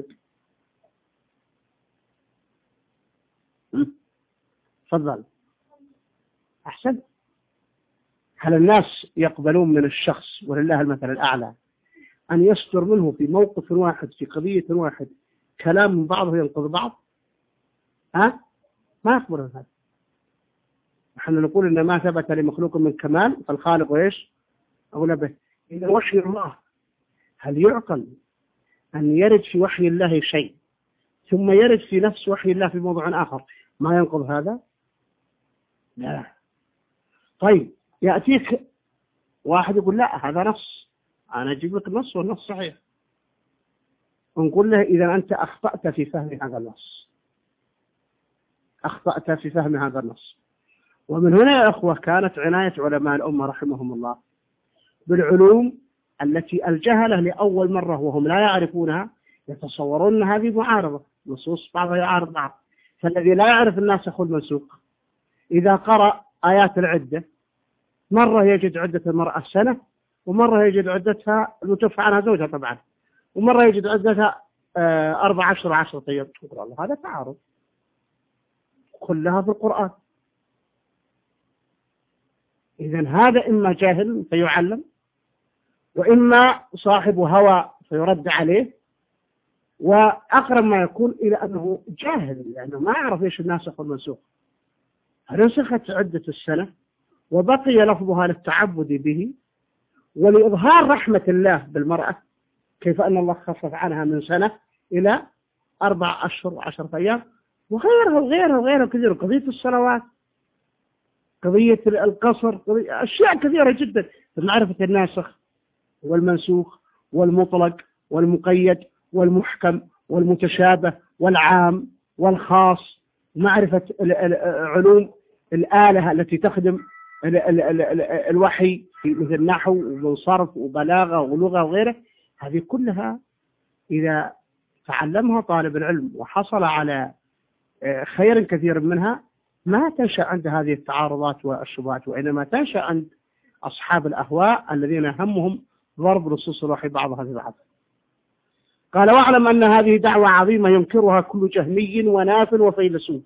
تفضل. أحسن. هل الناس يقبلون من الشخص ولله المثل الأعلى أن يصدر منه في موقف واحد في قضية واحد كلام من بعضه ينقض بعض؟ ها؟ ما يقبلون هذا. نحن نقول إن ما ثبت لمخلوق من كمال فالخالق وإيش؟ أولى به. إذا وحي الله هل يعقل أن يرد في وحي الله شيء ثم يرد في نفس وحي الله في موضوع آخر ما ينقض هذا؟ لا. طيب يأتيك واحد يقول لا هذا نص، أنا أجيب لك النص والنص صحيح، ونقول له إذا أنت أخطأت في فهم هذا النص، أخطأت في فهم هذا النص. ومن هنا يا أخوة كانت عناية علماء الأمة رحمهم الله بالعلوم التي الجهلة لأول مرة وهم لا يعرفونها يتصورون أن هذه معارضة، نصوص بعضها يعارض بعض. فالذي لا يعرف الناسخ والمنسوخ إذا قرأ آيات العدة مرة يجد عدة المرأة سنة، ومرة يجد عدتها المتوفى عنها زوجها طبعا، ومرة يجد عدتها أربع عشر عشرة أيام. تقول الله هذا تعارض، كلها في القرآن. إذن هذا إما جاهل فيعلم، وإما صاحب هوى فيرد عليه، وأقرب ما يكون إلى أنه جاهل لأنه ما يعرف إيش الناسخ والمنسوخ. نسخت عدة السنة وبقي لفظها للتعبد به ولإظهار رحمة الله بالمرأة، كيف أن الله خفف عنها من سنة إلى أربع أشهر وعشرة أيام، وغيرها وغيرها وغيرها كثير. قضية الصلوات، قضية القصر، قضية أشياء كثيرة جدا في معرفة الناسخ والمنسوخ والمطلق والمقيد والمحكم والمتشابه والعام والخاص، معرفة علوم الآلة التي تخدم الوحي في مثل نحو وصرف وبلاغة ولغة وغيره. هذه كلها إذا تعلمها طالب العلم وحصل على خير كثير منها ما تنشأ عند هذه التعارضات والشبهات، وإنما تنشأ عند أصحاب الأهواء الذين همهم ضرب نصوص الوحي بعضها في بعض. قال واعلم أن هذه دعوة عظيمة ينكرها كل جهمي وناف وفيلسوف،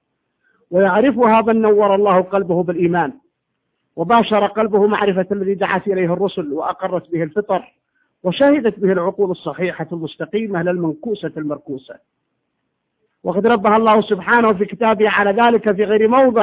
ويعرفها من نور الله قلبه بالإيمان وباشر قلبه معرفة الذي دعت إليه الرسل وأقرت به الفطر وشهدت به العقول الصحيحة المستقيمة للمنكوسة المركوسة. وقد ربها الله سبحانه في كتابه على ذلك في غير موضع،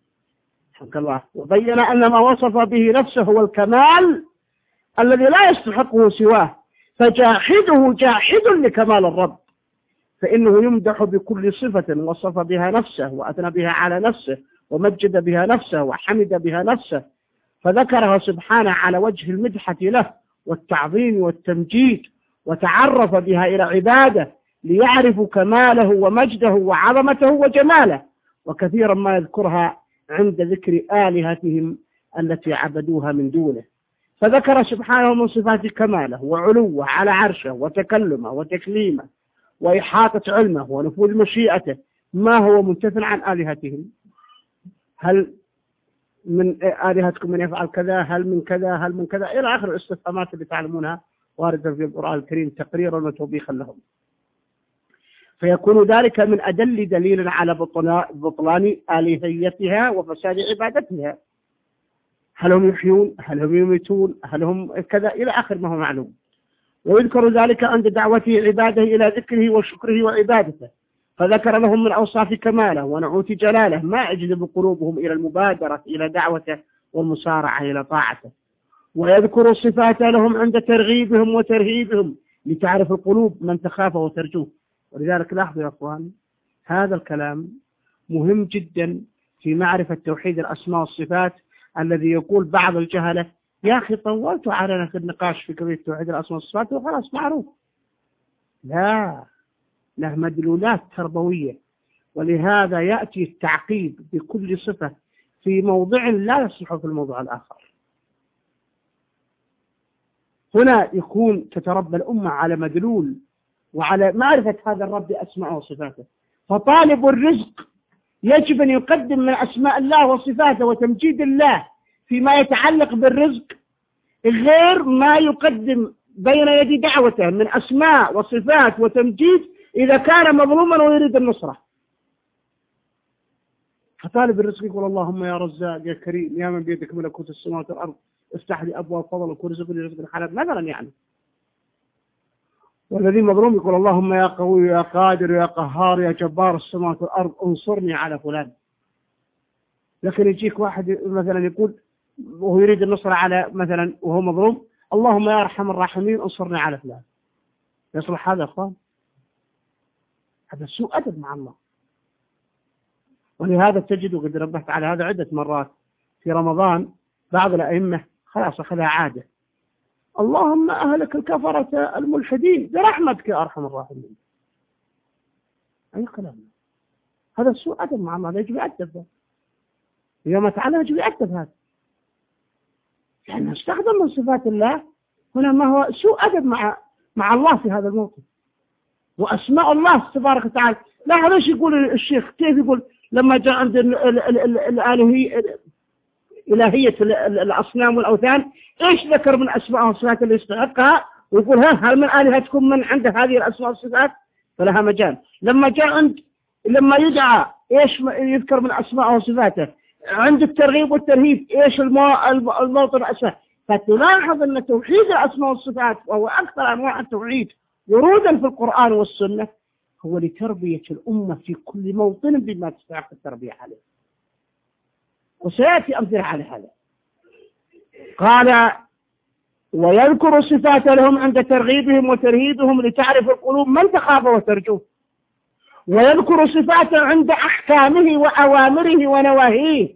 حق الله، وبين أن ما وصف به نفسه هو الكمال الذي لا يستحقه سواه، فجاحده جاحد لكمال الرب، فإنه يمدح بكل صفة وصف بها نفسه وأثنى بها على نفسه ومجد بها نفسه وحمد بها نفسه، فذكرها سبحانه على وجه المدحة له والتعظيم والتمجيد، وتعرف بها إلى عباده ليعرفوا كماله ومجده وعظمته وجماله. وكثيرا ما يذكرها عند ذكر آلهتهم التي عبدوها من دونه، فذكر سبحانه من صفات كماله وعلوه على عرشه وتكلمه وتكليمه وإحاطة علمه ونفوذ مشيئته ما هو منتفع عن آلهتهم. هل من آلهتكم من يفعل كذا، هل من كذا، هل من كذا، إلى آخر الاستفهامات اللي تعلمونها واردة في القرآن الكريم تقريرا وتوبيخا لهم. فيكون ذلك من أدل دليل على بطلان آلهيتها وفساد عبادتها. هل هم يحيون، هل هم يميتون، هل هم كذا، إلى آخر ما هو معلوم. ويذكر ذلك عند دعوته عباده إلى ذكره وشكره وعبادته، فذكر لهم من أوصاف كماله ونعوت جلاله ما أجذب قلوبهم إلى المبادرة إلى دعوته والمسارعة إلى طاعته، ويذكر الصفات لهم عند ترغيبهم وترهيبهم لتعرف القلوب من تخافه وترجوه. ولذلك لاحظوا يا أخوان هذا الكلام مهم جدا في معرفة توحيد الأسماء والصفات، الذي يقول بعض الجهلة يا أخي طولت علينا في النقاش في قضية توحيد الأسماء والصفات وخلاص معروف. لا، له مدلولات تربوية، ولهذا يأتي التعقيب بكل صفة في موضع لا يصلح في الموضوع الآخر. هنا يكون تتربى الأمة على مدلول وعلى معرفة هذا الرب بأسماء وصفاته. فطالب الرزق يجب أن يقدم من أسماء الله وصفاته وتمجيد الله فيما يتعلق بالرزق غير ما يقدم بين يدي دعوته من أسماء وصفات وتمجيد إذا كان مظلوما ويريد النصرة. فطالب الرزق يقول اللهم يا رزاق يا كريم يا من بيدك ملكوت السماوات والأرض افتح لي أبواب فضلك وارزقني رزق حلال مثلا يعني. والذي مظلوم يقول اللهم يا قوي يا قادر يا قهار يا جبار السماوات والأرض انصرني على فلان. لكن يجيك واحد مثلا يقول وهو يريد النصر على مثلا وهو مظلوم اللهم يا أرحم الراحمين انصرني على فلان. يصلح هذا يا أخوان؟ هذا سوء أدب مع الله. ولهذا تجد وقد ربحت على هذا عدة مرات في رمضان بعض الأئمة خلاص أخذها عادة اللهم أهلك الكفرة الملحدين برحمتك يا أرحم الراحمين. أي كلام هذا سوء أدب مع الله. يجب يأدب يوم تعالى يجب يأدب هذا لأنه استخدم من صفات الله هنا ما هو سوء أدب مع مع الله في هذا الموقف. وأسماء الله تبارك وتعالى لا ليش يقول الشيخ كيف يقول لما جاء عند الآلهية إلهية الأصنام والأوثان إيش ذكر من أسماء والصفات اللي يستحقها ويقول ها هل من آلهتكم من عنده هذه الأسماء والصفات فلها مجال. لما جاء عند لما يدعى إيش يذكر من أسماء وصفاته عند الترغيب والترهيب إيش الموطن الأساس. فتلاحظ أن توحيد الأسماء والصفات وهو أكثر أنواع التوحيد ورودا في القرآن والسنة هو لتربية الأمة في كل موطن بما تستحق التربية عليه. وسيأتي أمثلة على هذا. قال ويذكر الصفات لهم عند ترغيبهم وترهيبهم لتعرف القلوب من تخاف وترجوه. ويذكر صفات عند أحكامه وأوامره ونواهيه.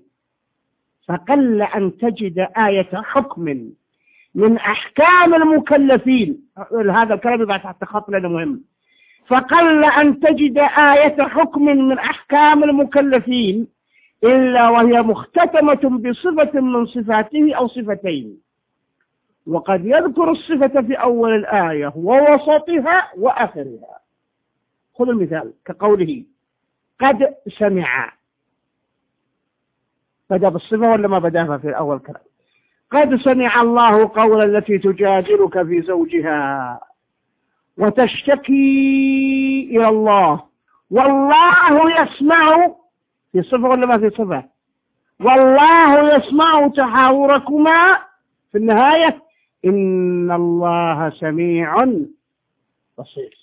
فقل أن تجد آية حكم من أحكام المكلفين. هذا الكلام يبقى تحت خط لنا مهم. فقل أن تجد آية حكم من أحكام المكلفين إلا وهي مختتمة بصفة من صفاته أو صفتين. وقد يذكر الصفة في أول الآية ووسطها وآخرها. خذ المثال كقوله قد سمع. بدأ بالصفة ولا ما بدأها في الأول كلام؟ قد سمع الله قول التي تجادلك في زوجها وتشتكي إلى الله والله يسمع. في صفة ولا ما في صفة؟ والله يسمع تحاوركما في النهاية إن الله سميع بصير.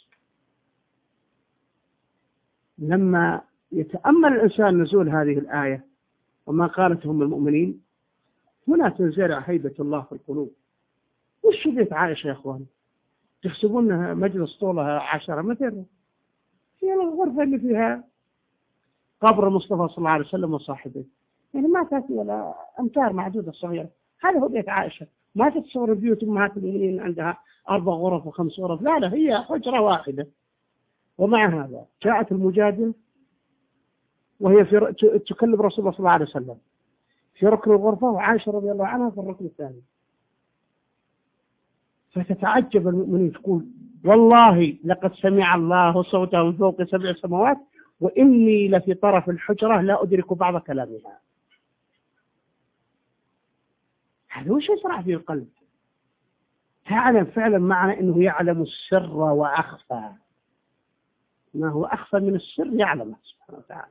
لما يتأمل الإنسان نزول هذه الآية وما قالته من المؤمنين هنا تنزرع هيبة الله في القلوب. وش بيت عائشة يا أخوان؟ تحسبونها مجلس طولها عشرة متر هي الغرفة اللي فيها قبر المصطفى صلى الله عليه وسلم وصاحبه يعني ما تأتي ولا أمتار معدودة صغيرة. هذا هو بيت عائشة. ما تتصور بيوت أمهات المؤمنين عندها أربع غرف وخمس غرف. لا لا هي حجرة واحدة. ومع هذا جاءت المجادلة وهي في تكلم رسول الله صلى الله عليه وسلم في ركن الغرفة وعائشة رضي الله عنها في الركن الثاني. فتتعجب المؤمنين تقول والله لقد سمع الله صوته من فوق سبع سماوات وإني لفي طرف الحجرة لا أدرك بعض كلامها. هذا وش يسرع في القلب؟ تعلم فعلا معنى أنه يعلم السر وأخفى. ما هو أخفى من السر يعلمه سبحانه وتعالى.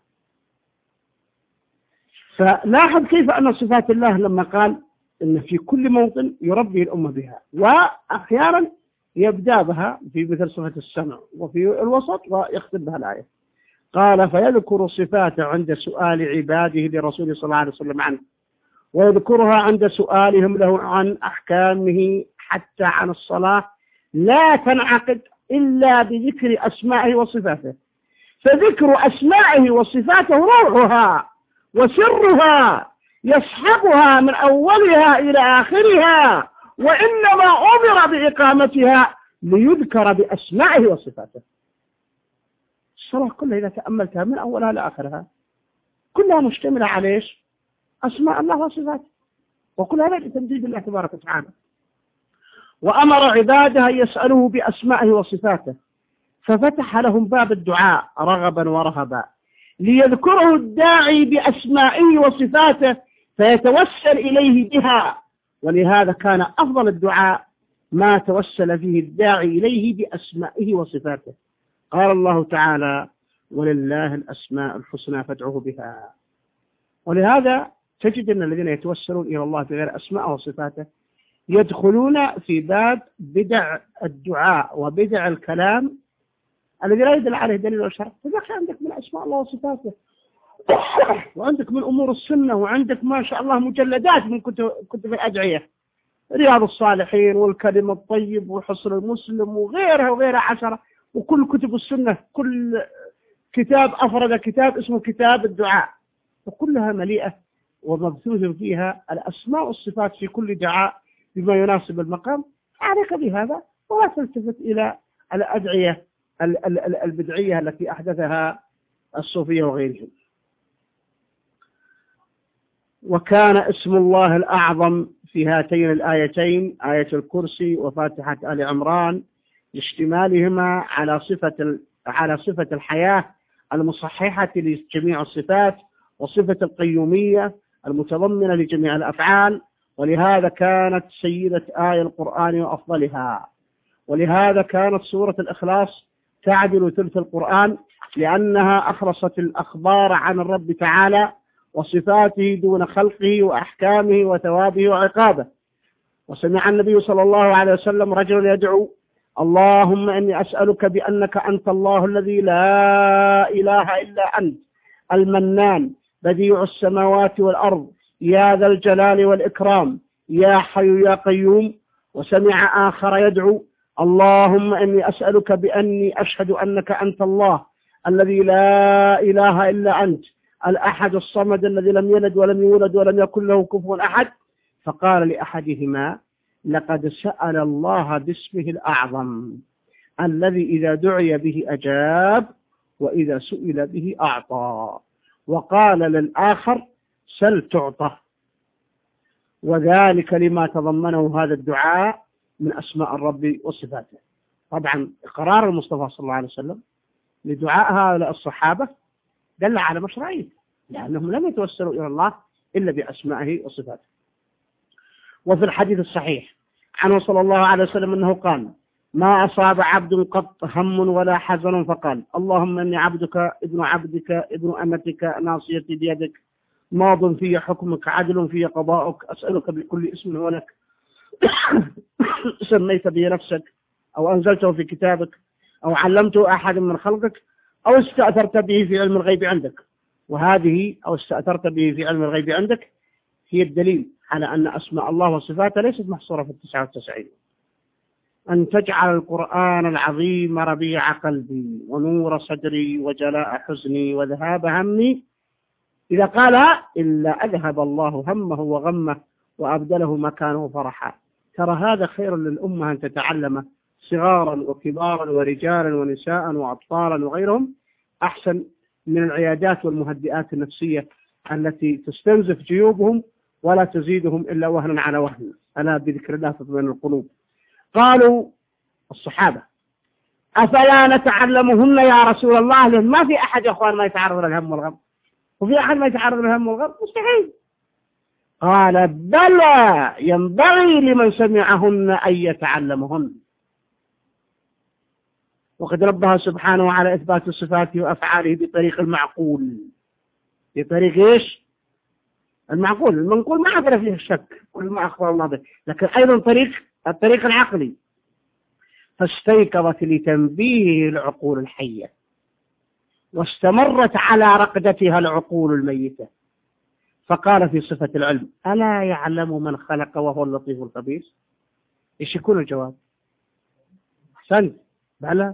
فلاحظ كيف أن صفات الله لما قال إن في كل موطن يربي الأمة بها وأحيانا يبدأ بها في مثل صفة السمع وفي الوسط ويختم بها الآية. قال فيذكر الصفات عند سؤال عباده لرسول صلى الله عليه وسلم عنه ويذكرها عند سؤالهم له عن أحكامه حتى عن الصلاة لا تنعقد إلا بذكر أسمائه وصفاته. فذكر أسمائه وصفاته روحها وسرها يصحبها من أولها إلى آخرها وإنما أمر بإقامتها ليذكر بأسمائه وصفاته. الصلاة كلها إذا تأملتها من أولها لآخرها كلها مشتملة على إيش؟ أسماء الله وصفاته وكلها لتمجيد الله تبارك وتعالى. وأمر عباده يسألوه بأسمائه وصفاته ففتح لهم باب الدعاء رغبا ورهبا ليذكره الداعي بأسمائه وصفاته فيتوسل إليه بها ولهذا كان أفضل الدعاء ما توسل فيه الداعي إليه بأسمائه وصفاته. قال الله تعالى: ولله الأسماء الحسنى فادعوه بها. ولهذا تجد أن الذين يتوسلون إلى الله بغير أسماء وصفاته يدخلون في باب بدع الدعاء وبدع الكلام الذي لا يدل عليه دليل الشرع. فذلك عندك من أسماء الله وصفاته، وعندك من أمور السنة، وعندك ما شاء الله مجلدات من كتب, كتب الأدعية، رياض الصالحين والكلم الطيب وحصن المسلم وغيرها وغيرها عشرة، وكل كتب السنة كل كتاب أفرد كتاب اسمه كتاب الدعاء، وكلها مليئة ومبثوث فيها الأسماء والصفات في كل دعاء بما يناسب المقام. عليك بهذا ولا تلتفت إلى الأدعية البدعية التي أحدثها الصوفية وغيرهم. وكان اسم الله الأعظم في هاتين الآيتين، آية الكرسي وفاتحة آل عمران، لاشتمالهما على صفة على صفة الحياة المصححة لجميع الصفات، وصفة القيومية المتضمنة لجميع الأفعال. ولهذا كانت سيدة آية القرآن وأفضلها، ولهذا كانت سورة الإخلاص تعدل ثلث القرآن، لأنها أخلصت الأخبار عن الرب تعالى وصفاته دون خلقه وأحكامه وثوابه وعقابه. وسمع النبي صلى الله عليه وسلم رجلا يدعو: اللهم إني أسألك بأنك أنت الله الذي لا إله إلا أنت المنان بديع السماوات والأرض يا ذا الجلال والإكرام يا حي يا قيوم. وسمع آخر يدعو: اللهم إني أسألك بأني أشهد أنك أنت الله الذي لا إله إلا أنت الأحد الصمد الذي لم يلد ولم يولد ولم يكن له كفوا أحد. فقال لأحدهما: لقد سأل الله باسمه الأعظم الذي إذا دعي به أجاب وإذا سئل به أعطى. وقال للآخر: سل تعطى. وذلك لما تضمنه هذا الدعاء من أسماء الرب وصفاته. طبعا إقرار المصطفى صلى الله عليه وسلم لدعاء هؤلاء الصحابة دل على مشروعيته، لأنهم لم يتوسلوا إلى الله إلا بأسمائه وصفاته. وفي الحديث الصحيح عنه صلى الله عليه وسلم أنه قال: ما أصاب عبد قط هم ولا حزن فقال: اللهم إني عبدك ابن عبدك ابن أمتك ناصيتي بيدك ماض في حكمك عدل في قضاؤك أسألك بكل اسم هو لك سميت به نفسك أو أنزلته في كتابك أو علمته أحد من خلقك أو استأثرت به في علم الغيب عندك. وهذه أو استأثرت به في علم الغيب عندك هي الدليل على أن أسماء الله وصفاته ليست محصورة في التسعة والتسعين. أن تجعل القرآن العظيم ربيع قلبي ونور صدري وجلاء حزني وذهاب همي، إذا قالها إلا أذهب الله همه وغمه وأبدله مكانه فرحا. ترى هذا خير للأمة أن تتعلمه، صغارا وكبارا ورجالا ونساء وأطفالا وغيرهم، أحسن من العيادات والمهدئات النفسية التي تستنزف جيوبهم ولا تزيدهم إلا وهنا على وهن. ألا بذكر الله تطمئن القلوب. قالوا الصحابة: أفلا نتعلمهن يا رسول الله؟ لأن ما في أحد يا أخوان ما يتعرض للهم والغم، وفي أحد ما يتعرض للهم والغم؟ مستحيل. قال: بلى، ينبغي لمن سمعهن أن يتعلمهن. وقد ربها سبحانه على إثبات صفاته وأفعاله بطريق المعقول. بطريق إيش؟ المعقول. المنقول ما عبر فيه الشك كل ما أخبر الله به، لكن أيضا طريق الطريق العقلي. فاستيقظت لتنبيه العقول الحية واستمرت على رقدتها العقول الميتة. فقال في صفة العلم: ألا يعلم من خلق وهو اللطيف الخبير؟ إيش يكون الجواب؟ أحسنت، بلى.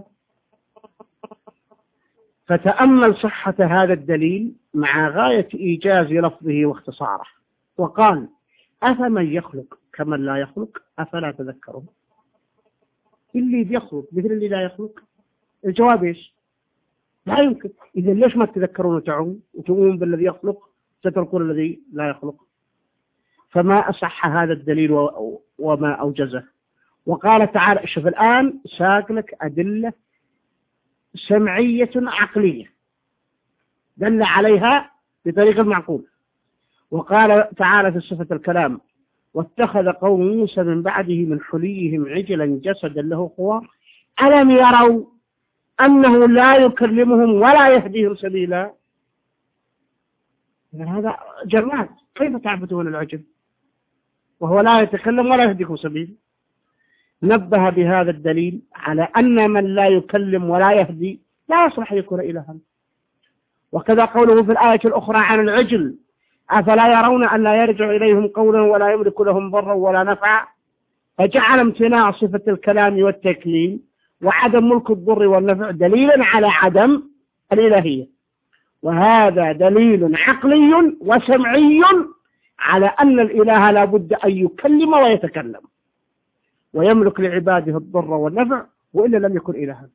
فتأمل صحة هذا الدليل مع غاية إيجاز لفظه واختصاره. وقال: أفمن يخلق كمن لا يخلق أفلا تذكرون؟ اللي بيخلق مثل اللي لا يخلق؟ الجواب إيش؟ لا يمكن. إذا ليش ما تذكرون وتعون وتؤمنون بالذي يخلق تتركون الذي لا يخلق؟ فما أصح هذا الدليل وما أوجزه. وقال تعالى: شوف الآن ساق لك أدلة سمعية عقلية دل عليها بطريقة معقول. وقال تعالى في صفة الكلام: واتخذ قوم موسى من بعده من حليهم عجلا جسدا له خوار ألم يروا أنه لا يكلمهم ولا يهديهم سبيلا. هذا جماد، كيف تعبدون العجل وهو لا يتكلم ولا يهديكم سبيل؟ نبه بهذا الدليل على أن من لا يكلم ولا يهدي لا يصلح يكون إلها. وكذا قوله في الآية الأخرى عن العجل أفلا يرون أن لا يرجع إليهم قولا ولا يملك لهم ضرا ولا نفعا، فجعل امتناع صفة الكلام والتكليم وعدم ملك الضر والنفع دليلا على عدم الإلهية، وهذا دليل عقلي وسمعي على أن الإله لا بد أن يكلم ويتكلم ويملك لعباده الضر والنفع، وإلا لم يكن إلها.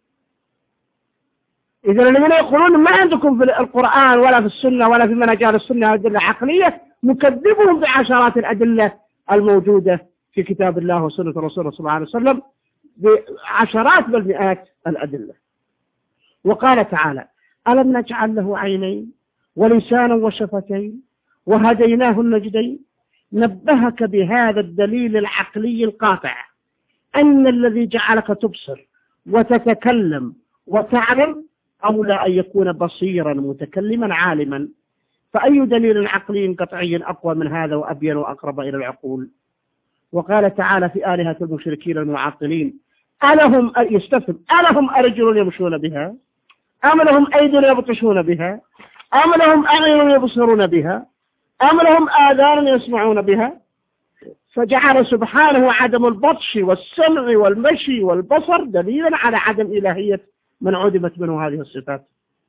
إذا الذين يقولون ما عندكم في القرآن ولا في السنة ولا في مناجال السنة أدلة عقلية، نكذبهم بعشرات الأدلة الموجودة في كتاب الله وسنة رسوله صلى الله عليه وسلم بعشرات بل مئات الأدلة. وقال تعالى ألم نجعل له عينين ولسانا وشفتين وهديناه النجدين. نبهك بهذا الدليل العقلي القاطع أن الذي جعلك تبصر وتتكلم وتعلم أولى أن يكون بصيرا متكلما عالما. فأي دليل عقلي قطعي أقوى من هذا وأبين وأقرب إلى العقول؟ وقال تعالى في آلهة المشركين المعطلين ألهم يستفهم ألهم أرجل يمشون بها أم لهم أيد يبطشون بها أم لهم أعين يبصرون بها أم لهم آذان يسمعون بها. فجعل سبحانه عدم البطش والسمع والمشي والبصر دليلا على عدم إلهية من عدمت منه هذه الصفات.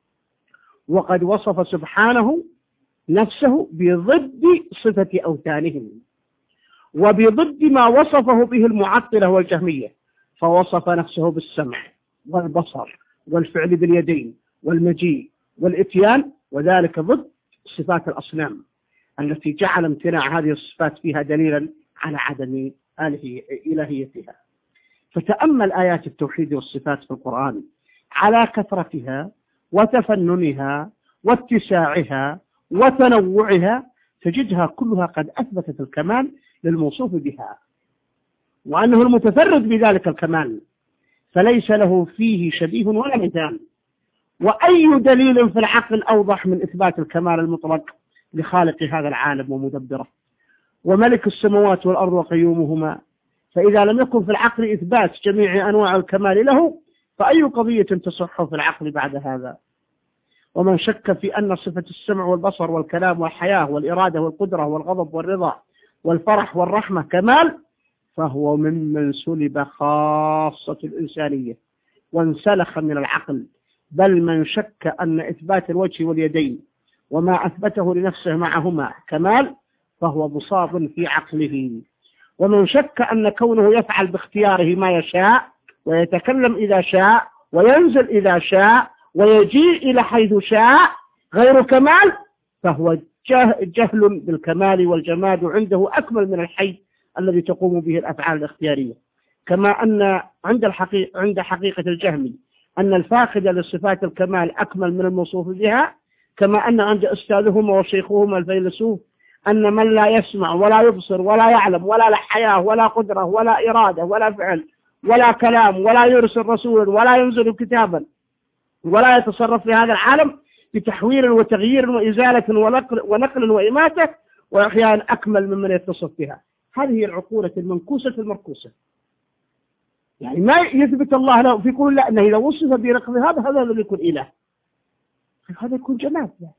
وقد وصف سبحانه نفسه بضد صفة أوثانهم وبضد ما وصفه به المعطلة والجهمية، فوصف نفسه بالسمع والبصر والفعل باليدين والمجيء والإتيان، وذلك ضد صفات الأصنام التي جعل امتناع هذه الصفات فيها دليلا على عدم إلهيتها. فتأمل آيات التوحيد والصفات في القرآن على كثرتها وتفننها واتساعها وتنوعها، تجدها كلها قد أثبتت الكمال للموصوف بها وأنه المتفرد بذلك الكمال، فليس له فيه شبيه ولا مثال. وأي دليل في العقل أوضح من إثبات الكمال المطلق لخالق هذا العالم ومدبره وملك السماوات والأرض وقيومهما؟ فإذا لم يكن في العقل إثبات جميع أنواع الكمال له، فأي قضية تصح في العقل بعد هذا؟ ومن شك في أن صفة السمع والبصر والكلام والحياة والإرادة والقدرة والغضب والرضا والفرح والرحمة كمال، فهو ممن سلب خاصة الإنسانية وانسلخ من العقل. بل من شك أن إثبات الوجه واليدين وما أثبته لنفسه معهما كمال، فهو بساط في عقله. ومن شك أن كونه يفعل باختياره ما يشاء ويتكلم إذا شاء وينزل إذا شاء ويجيء إلى حيث شاء غير كمال، فهو جهل بالكمال، والجماد عنده أكمل من الحي الذي تقوم به الأفعال الاختيارية. كما أن عند الحقيقة عند حقيقة الجهمي أن الفاقد لصفات الكمال أكمل من الموصوف بها، كما أن عند أستاذهما وشيخهما الفيلسوف أن من لا يسمع ولا يبصر ولا يعلم ولا له حياة ولا قدرة ولا إرادة ولا فعل ولا كلام ولا يرسل رسولا ولا ينزل كتابا ولا يتصرف في هذا العالم بتحويل وتغيير وإزالة ونقل, ونقل وإماتة وأحيانا أكمل ممن يتصف بها. هذه العقولة المنكوسة المركوسة، يعني ما يثبت الله له في كل لا أنه إذا وصف برقم هذا هذا الذي يكون إله، هذا يكون جماد يعني.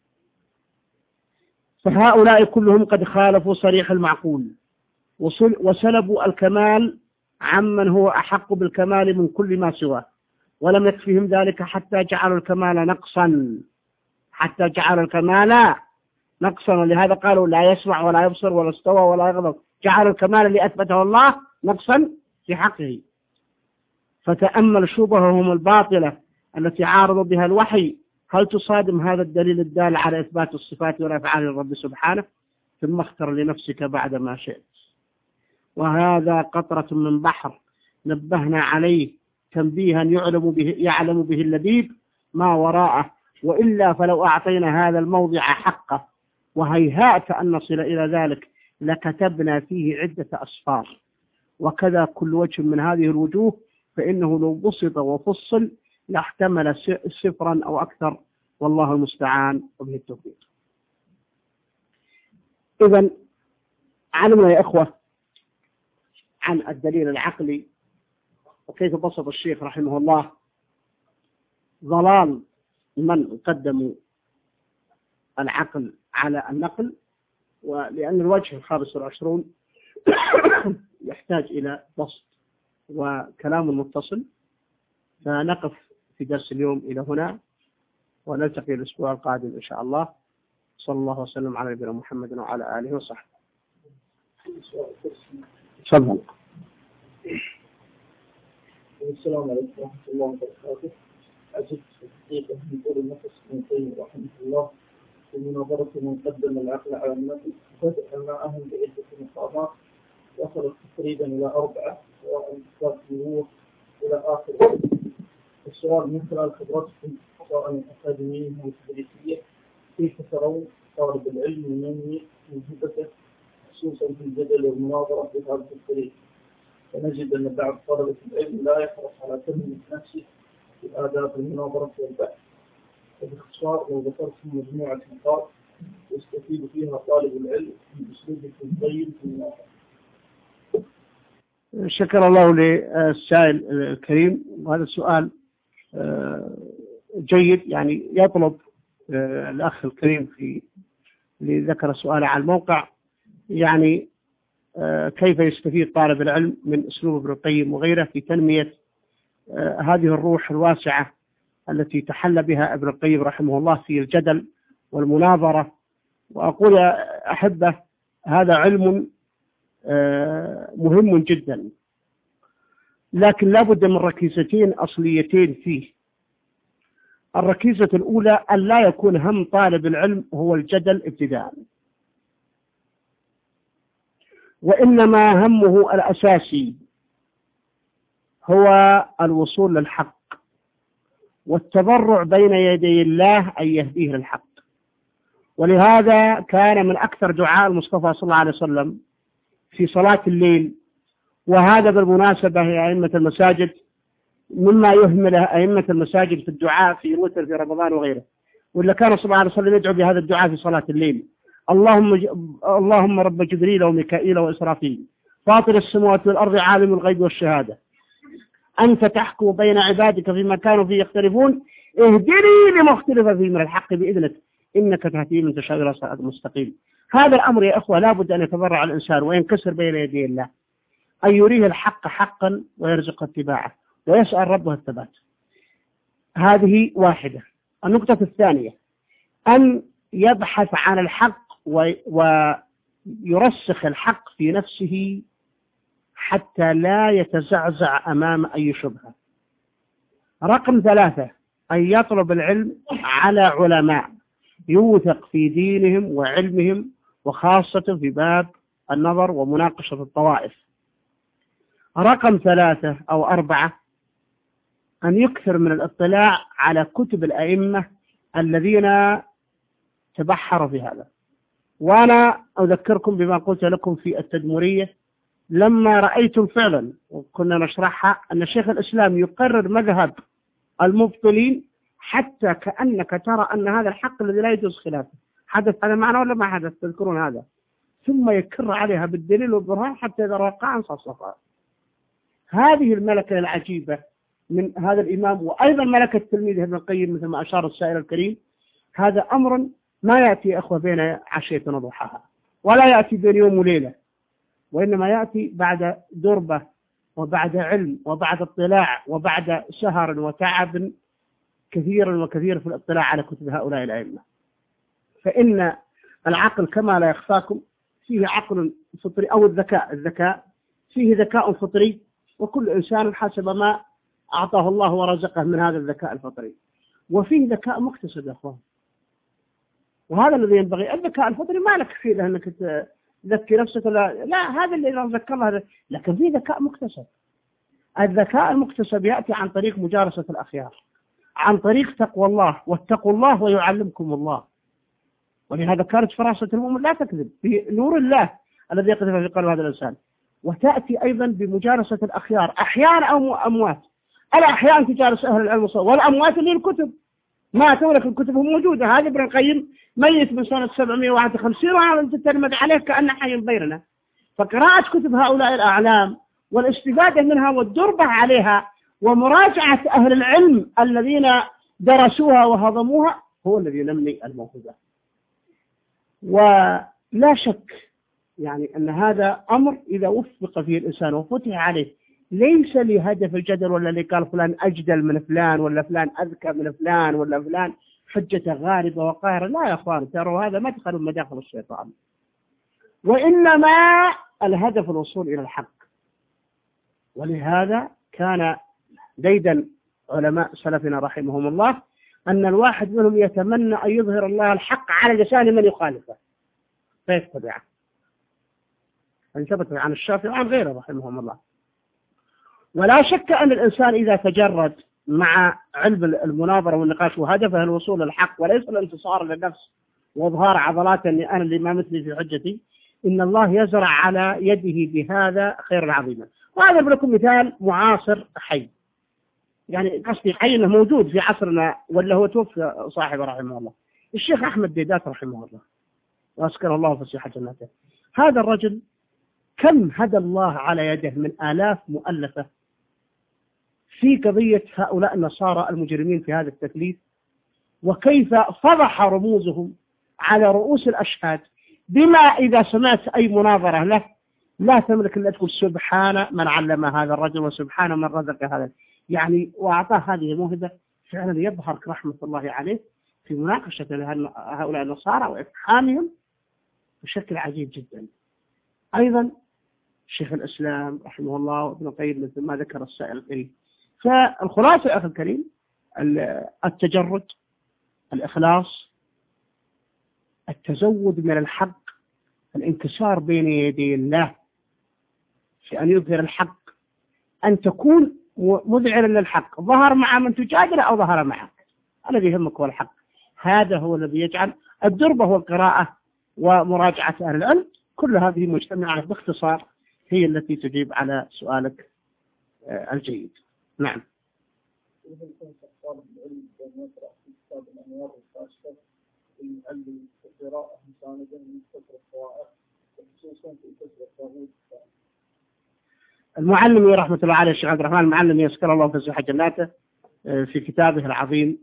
فهؤلاء كلهم قد خالفوا صريح المعقول وسلبوا الكمال عمن هو أحق بالكمال من كل ما سواه، ولم يكفهم ذلك حتى جعلوا الكمال نقصا حتى جعلوا الكمال نقصا ولهذا قالوا لا يسمع ولا يبصر ولا استوى ولا يغضب، جعلوا الكمال اللي أثبته الله نقصا في حقه. فتأمل شبههم الباطلة التي عارضوا بها الوحي، هل تصادم هذا الدليل الدال على إثبات الصفات والأفعال للرب سبحانه؟ ثم اختر لنفسك بعد ما شئت. وهذا قطرة من بحر نبهنا عليه تنبيها يعلم به, يعلم به اللبيب ما وراءه، وإلا فلو أعطينا هذا الموضع حقه وهيهات أن نصل إلى ذلك لكتبنا فيه عدة أسفار، وكذا كل وجه من هذه الوجوه فإنه لو بسط وفصل لاحتمل سفرا أو أكثر، والله المستعان وبه التوفيق. إذن علمنا يا إخوة عن الدليل العقلي، وكيف بسط الشيخ رحمه الله ضلال من قدموا العقل على النقل، ولأن الوجه الخامس والعشرون يحتاج إلى بسط وكلام متصل، فنقف في درس اليوم إلى هنا، ونلتقي الأسبوع القادم إن شاء الله. صلى الله وسلم على نبينا محمد وعلى آله وصحبه. تفضل. السلام عليكم ورحمة الله وبركاته. أجد في الحقيقة من قول النفس ابن تيمية رحمه الله في مناظرة من قدم العقل على النقل فتح معهم بعدة مقامات وصلت تقريبا إلى أربعة، سواء إثبات النور إلى آخر. السؤال من خلال خبرتكم سواء أكاديمية أو تدريسية، كيف ترون طالب العلم ينمي موهبته خصوصا في الجدل والمناظرة بهذا الطريق؟ فنجد أن بعض طلبة العلم لا يحرص على تنمية نفسه في آداب المناظرة والبحث. وباختصار لو ذكرتم مجموعة نقاط يستفيد فيها طالب العلم من أسلوبكم الطيب في المناظرة. شكر الله للسائل الكريم، وهذا السؤال جيد، يعني يطلب الأخ الكريم في اللي ذكر سؤاله على الموقع يعني كيف يستفيد طالب العلم من أسلوب ابن القيم وغيره في تنمية هذه الروح الواسعة التي تحلى بها ابن القيم رحمه الله في الجدل والمناظرة. وأقول يا أحبة هذا علم مهم جدا، لكن لا بد من ركيزتين أصليتين فيه. الركيزة الأولى أن لا يكون هم طالب العلم هو الجدل ابتداء، وإنما همه الأساسي هو الوصول للحق والتضرع بين يدي الله أن يهديه للحق. ولهذا كان من أكثر دعاء المصطفى صلى الله عليه وسلم في صلاة الليل، وهذا بالمناسبة يا أئمة المساجد مما يهمل أئمة المساجد في الدعاء في الوتر في رمضان وغيره، ولا كان صلى الله عليه وسلم يدعو بهذا الدعاء في صلاة الليل: اللهم ج... اللهم رب جبريل وميكائيل وإسرافيل فاطر السماوات والأرض عالم الغيب والشهادة أنت تحكم بين عبادك فيما كانوا فيه يختلفون اهدني لما اختلف فيه من الحق بإذنك إنك تهدي من تشاء إلى صراط مستقيم. هذا الأمر يا أخوة لا بد أن يتضرع الإنسان وينكسر بين يدي الله، أن يريه الحق حقا ويرزق اتباعه ويسأل ربه الثبات. هذه واحدة. النقطة الثانية أن يبحث عن الحق ويرسخ الحق في نفسه حتى لا يتزعزع أمام أي شبهة. رقم ثلاثة أن يطلب العلم على علماء يوثق في دينهم وعلمهم، وخاصة في باب النظر ومناقشة الطوائف. رقم ثلاثة أو أربعة أن يكثر من الاطلاع على كتب الأئمة الذين تبحروا في هذا. وأنا أذكركم بما قلت لكم في التدمرية لما رأيتم فعلا وكنا نشرحها أن شيخ الإسلام يقرر مذهب المبطلين حتى كأنك ترى أن هذا الحق الذي لا يجوز خلافه. حدث هذا معنا ولا ما حدث؟ تذكرون هذا؟ ثم يكر عليها بالدليل والبرهان حتى إذا وقع أنصى الصفاء. هذه الملكة العجيبة من هذا الإمام، وأيضا ملكة تلميذه ابن القيم مثل ما أشار السائل الكريم. هذا أمر ما يأتي أخوة بين عشية وضحاها، ولا يأتي بين يوم وليلة، وإنما يأتي بعد دربة وبعد علم وبعد اطلاع وبعد سهر وتعب كثير وكثير في الاطلاع على كتب هؤلاء الأئمة. فإن العقل كما لا يخفاكم فيه عقل فطري، أو الذكاء الذكاء فيه ذكاء فطري، وكل إنسان حسب ما أعطاه الله ورزقه من هذا الذكاء الفطري. وفيه ذكاء مكتسب يا أخوان، وهذا الذي ينبغي. الذكاء الفطري ما لك فيه أنك تذكي نفسك، لا, لا هذا اللي لو ذكرنا هذا، لكن فيه ذكاء مكتسب. الذكاء المكتسب يأتي عن طريق مجالسة الأخيار، عن طريق تقوى الله، واتقوا الله ويعلمكم الله. ولهذا كانت فراسة المؤمن لا تكذب، بنور الله الذي يقذف في قلب هذا الإنسان. وتأتي أيضا بمجالسة الأخيار أحيان أو أموات. الأحيان تجالس أهل العلم والأموات اللي الكتب ما تولك الكتب موجودة. هذا ابن القيم ميت من سنة سبعمائة وواحد وخمسين وعمل تتلمذ عليه كأنه حي بيننا. فقراءة كتب هؤلاء الأعلام والاستفادة منها والدربة عليها ومراجعة أهل العلم الذين درسوها وهضموها هو الذي ينمي الموهبة. ولا شك يعني أن هذا أمر إذا وفق فيه الإنسان وفتح عليه ليس لهدف الجدل ولا اللي قال فلان أجدل من فلان ولا فلان أذكى من فلان ولا فلان حجة غالبة وقاهرة. لا يا أخوان، تروا هذا مدخل من مداخل الشيطان، وإنما الهدف الوصول إلى الحق. ولهذا كان ديدا علماء سلفنا رحمهم الله أن الواحد منهم يتمنى أن يظهر الله الحق على لسان من يخالفه فيتبعه. أن ثبت عن الشافعي وعن غيره رحمهم الله. ولا شك أن الإنسان إذا تجرد مع علم المناظرة والنقاش وهدفه الوصول للحق وليس الانتصار للنفس وإظهار عضلات أني أنا اللي ما مثلي في حجتي، إن الله يزرع على يده بهذا خير عظيما. وهذا لكم مثال معاصر حي، يعني قصدي حي أنه موجود في عصرنا ولا هو توفى صاحبه رحمه الله، الشيخ أحمد ديدات رحمه الله وأسكن الله فسيح جناته. هذا الرجل كم هدى الله على يده من آلاف مؤلفة في قضية هؤلاء النصارى المجرمين في هذا التثليث، وكيف فضح رموزهم على رؤوس الأشهاد بما إذا سمعت أي مناظرة له لا تملك إلا تقول سبحان من علم هذا الرجل وسبحان من رزق هذا، يعني وأعطاه هذه الموهبة. فعلا يظهر رحمة الله عليه في مناقشة هؤلاء النصارى وإفحامهم بشكل عجيب جدا. أيضا شيخ الإسلام رحمه الله وابن القيم مثل ما ذكر السائل الكريم. فالخلاصة يا أخي الكريم التجرد، الإخلاص، التزود من الحق، الانكسار بين يدي الله في أن يظهر الحق، أن تكون مذعرا للحق ظهر مع من تجادل أو ظهر معك، الذي يهمك هو الحق. هذا هو الذي يجعل الدربة والقراءة ومراجعة أهل العلم كل هذه مجتمعة باختصار هي التي تجيب على سؤالك الجيد. نعم. المعلم رحمة الله عليه الشيخ عبد الرحمن المعلم يسكر الله فسيح جناته في كتابه العظيم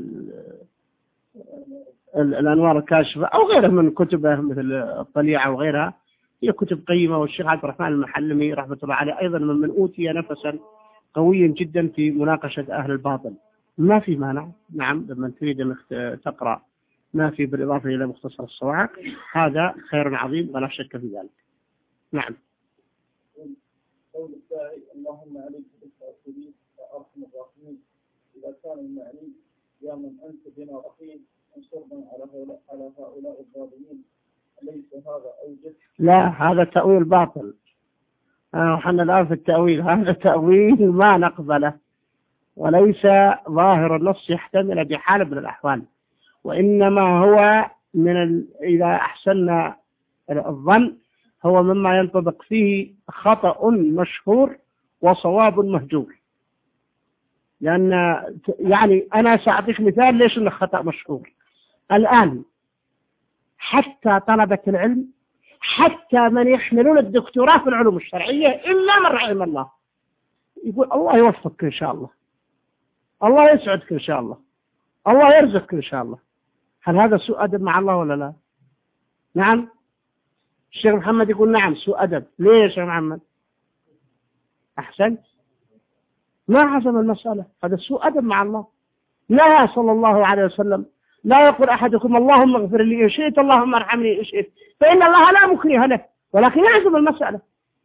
الأنوار الكاشفة أو غيره من كتبه مثل الطليعة وغيرها، هي كتب قيمة. والشيخ عبد الرحمن المحلمي رحمة الله عليه أيضا من من أوتي نفسا قويا جدا في مناقشة أهل الباطل. ما في مانع، نعم، لما تريد أن تقرأ ما في بالإضافة إلى مختصر الصواعق هذا خير عظيم ولا شك في ذلك. نعم. قول الداعي اللهم عليك بالكافرين وأرحم الراحمين، إذا كان المعني يا من أنت بنا رحيم انصرنا على هؤلاء على هؤلاء الظالمين، أليس هذا أوجه؟ لا، هذا تأويل باطل. وحنا الآن في التأويل، هذا تأويل ما نقبله وليس ظاهر النص يحتمل بحال من الأحوال، وإنما هو من ال... إذا أحسننا الظن هو مما ينطبق فيه خطأ مشهور وصواب مهجور. لأن يعني أنا سأعطيك مثال ليش إنه خطأ مشهور. الآن حتى طلبة العلم، حتى من يحملون الدكتوراه في العلوم الشرعية إلا من رحم الله، يقول الله يوفقك إن شاء الله، الله يسعدك إن شاء الله، الله يرزقك إن شاء الله. هل هذا سوء أدب مع الله ولا لا؟ نعم. الشيخ محمد يقول نعم سوء أدب. ليه يا شيخ محمد؟ أحسنت، ما حسب المسألة، هذا سوء أدب مع الله. لا، صلى الله عليه وسلم لا يقول أحدكم اللهم اغفر لي إن شئت اللهم ارحمني إن شئت، فإن الله لا مكره له، ولكن يحسب المسألة.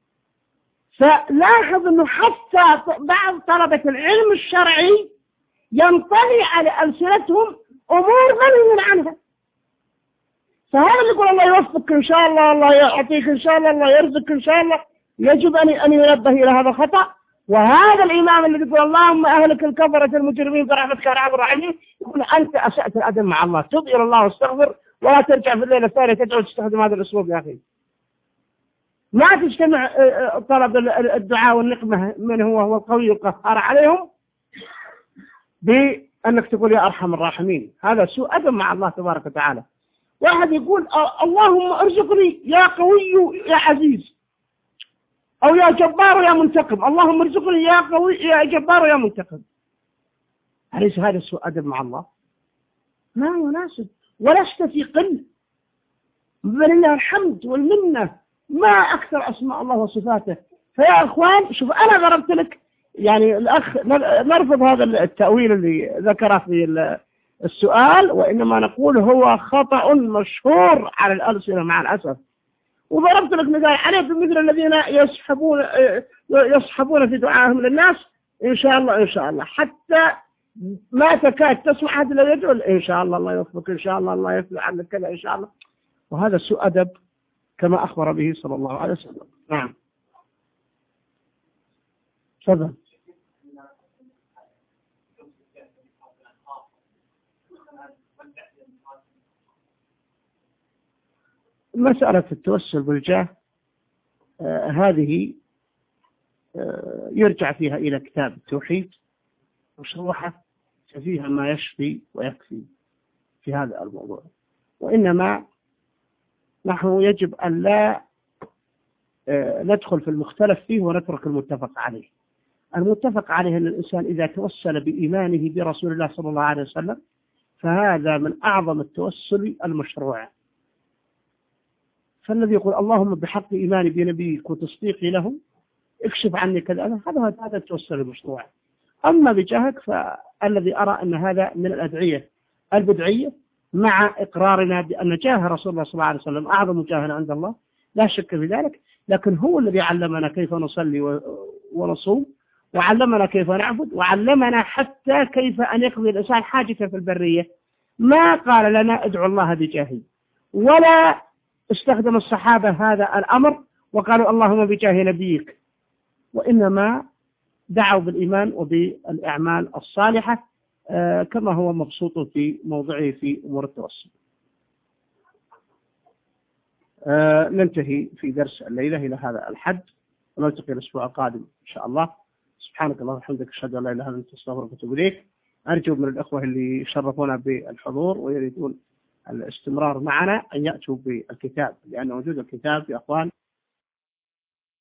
فلاحظ أنه حتى بعض طلبة العلم الشرعي ينطلي على ألسنتهم أمور منهي عنها. فهذا اللي يقول الله يوفقك إن شاء الله، الله يعطيك إن شاء الله، الله يرزقك إن شاء الله، يجب أن أن ينبه إلى هذا الخطأ. وهذا الإمام اللي يقول اللهم أهلك الكفرة المجرمين برحمتك يا أرحم الراحمين، يقول أنت أسأت الأدب مع الله، تب إلى الله واستغفر ولا ترجع في الليلة الثانية تدعو تستخدم هذا الأسلوب يا أخي. ما تجتمع طلب الدعاء والنقمة من هو هو القوي القهار عليهم بأنك تقول يا أرحم الراحمين. هذا سوء أدب مع الله تبارك وتعالى. واحد يقول اللهم ارزقني يا قوي يا عزيز، أو يا جبار يا منتقم، اللهم ارزقني يا قوي يا جبار يا منتقم. أليس هذا سوء أدب مع الله؟ ما يناسب، ولست في قل، ولله الحمد والمنة، ما أكثر أسماء الله وصفاته. فيا أخوان شوف، أنا ضربت لك يعني الأخ نرفض هذا التأويل اللي ذكره في السؤال، وإنما نقول هو خطأ مشهور على الألسنة مع الأسف. وضربت لك مثال عليه بمثل الذين يسحبون يسحبون في دعائهم للناس إن شاء الله إن شاء الله، حتى ما تكاد تسمع أحد لا يدعو إن شاء الله الله يوفقك، إن شاء الله الله يفلح عنك كذا إن شاء الله. وهذا سوء أدب كما أخبر به صلى الله عليه وسلم. نعم تفضل. مسألة التوسل بالجاه آه هذه آه يرجع فيها إلى كتاب التوحيد مشروحة فيها ما يشفي ويكفي في هذا الموضوع، وإنما نحن يجب أن لا آه ندخل في المختلف فيه ونترك المتفق عليه. المتفق عليه أن الإنسان إذا توسل بإيمانه برسول الله صلى الله عليه وسلم فهذا من أعظم التوسل المشروع. فالذي يقول اللهم بحق إيماني بنبيك وتصديقي له اكشف عني كذا، هذا هذا التوسل المشروع. أما بجاهك فالذي أرى أن هذا من الأدعية البدعية، مع إقرارنا بأن جاه رسول الله صلى الله عليه وسلم أعظم جاه عند الله لا شك في ذلك، لكن هو الذي علمنا كيف نصلي ونصوم، وعلمنا كيف نعبد، وعلمنا حتى كيف أن يقضي الإنسان حاجته في البرية. ما قال لنا ادعوا الله بجاهي، ولا استخدم الصحابة هذا الأمر وقالوا اللهم بجاه نبيك، وإنما دعوا بالإيمان وبالأعمال الصالحة كما هو مبسوط في موضعه في أمور التوسل. ننتهي في درس الليلة إلى هذا الحد، ونلتقي الأسبوع القادم إن شاء الله. سبحانك اللهم وبحمدك أشهد أن لا إله إلا أنت أستغفرك وأتوب إليك. أرجو من الأخوة اللي شرفونا بالحضور ويريدون الاستمرار معنا أن يأتوا بالكتاب، لأن وجود الكتاب يا أخوان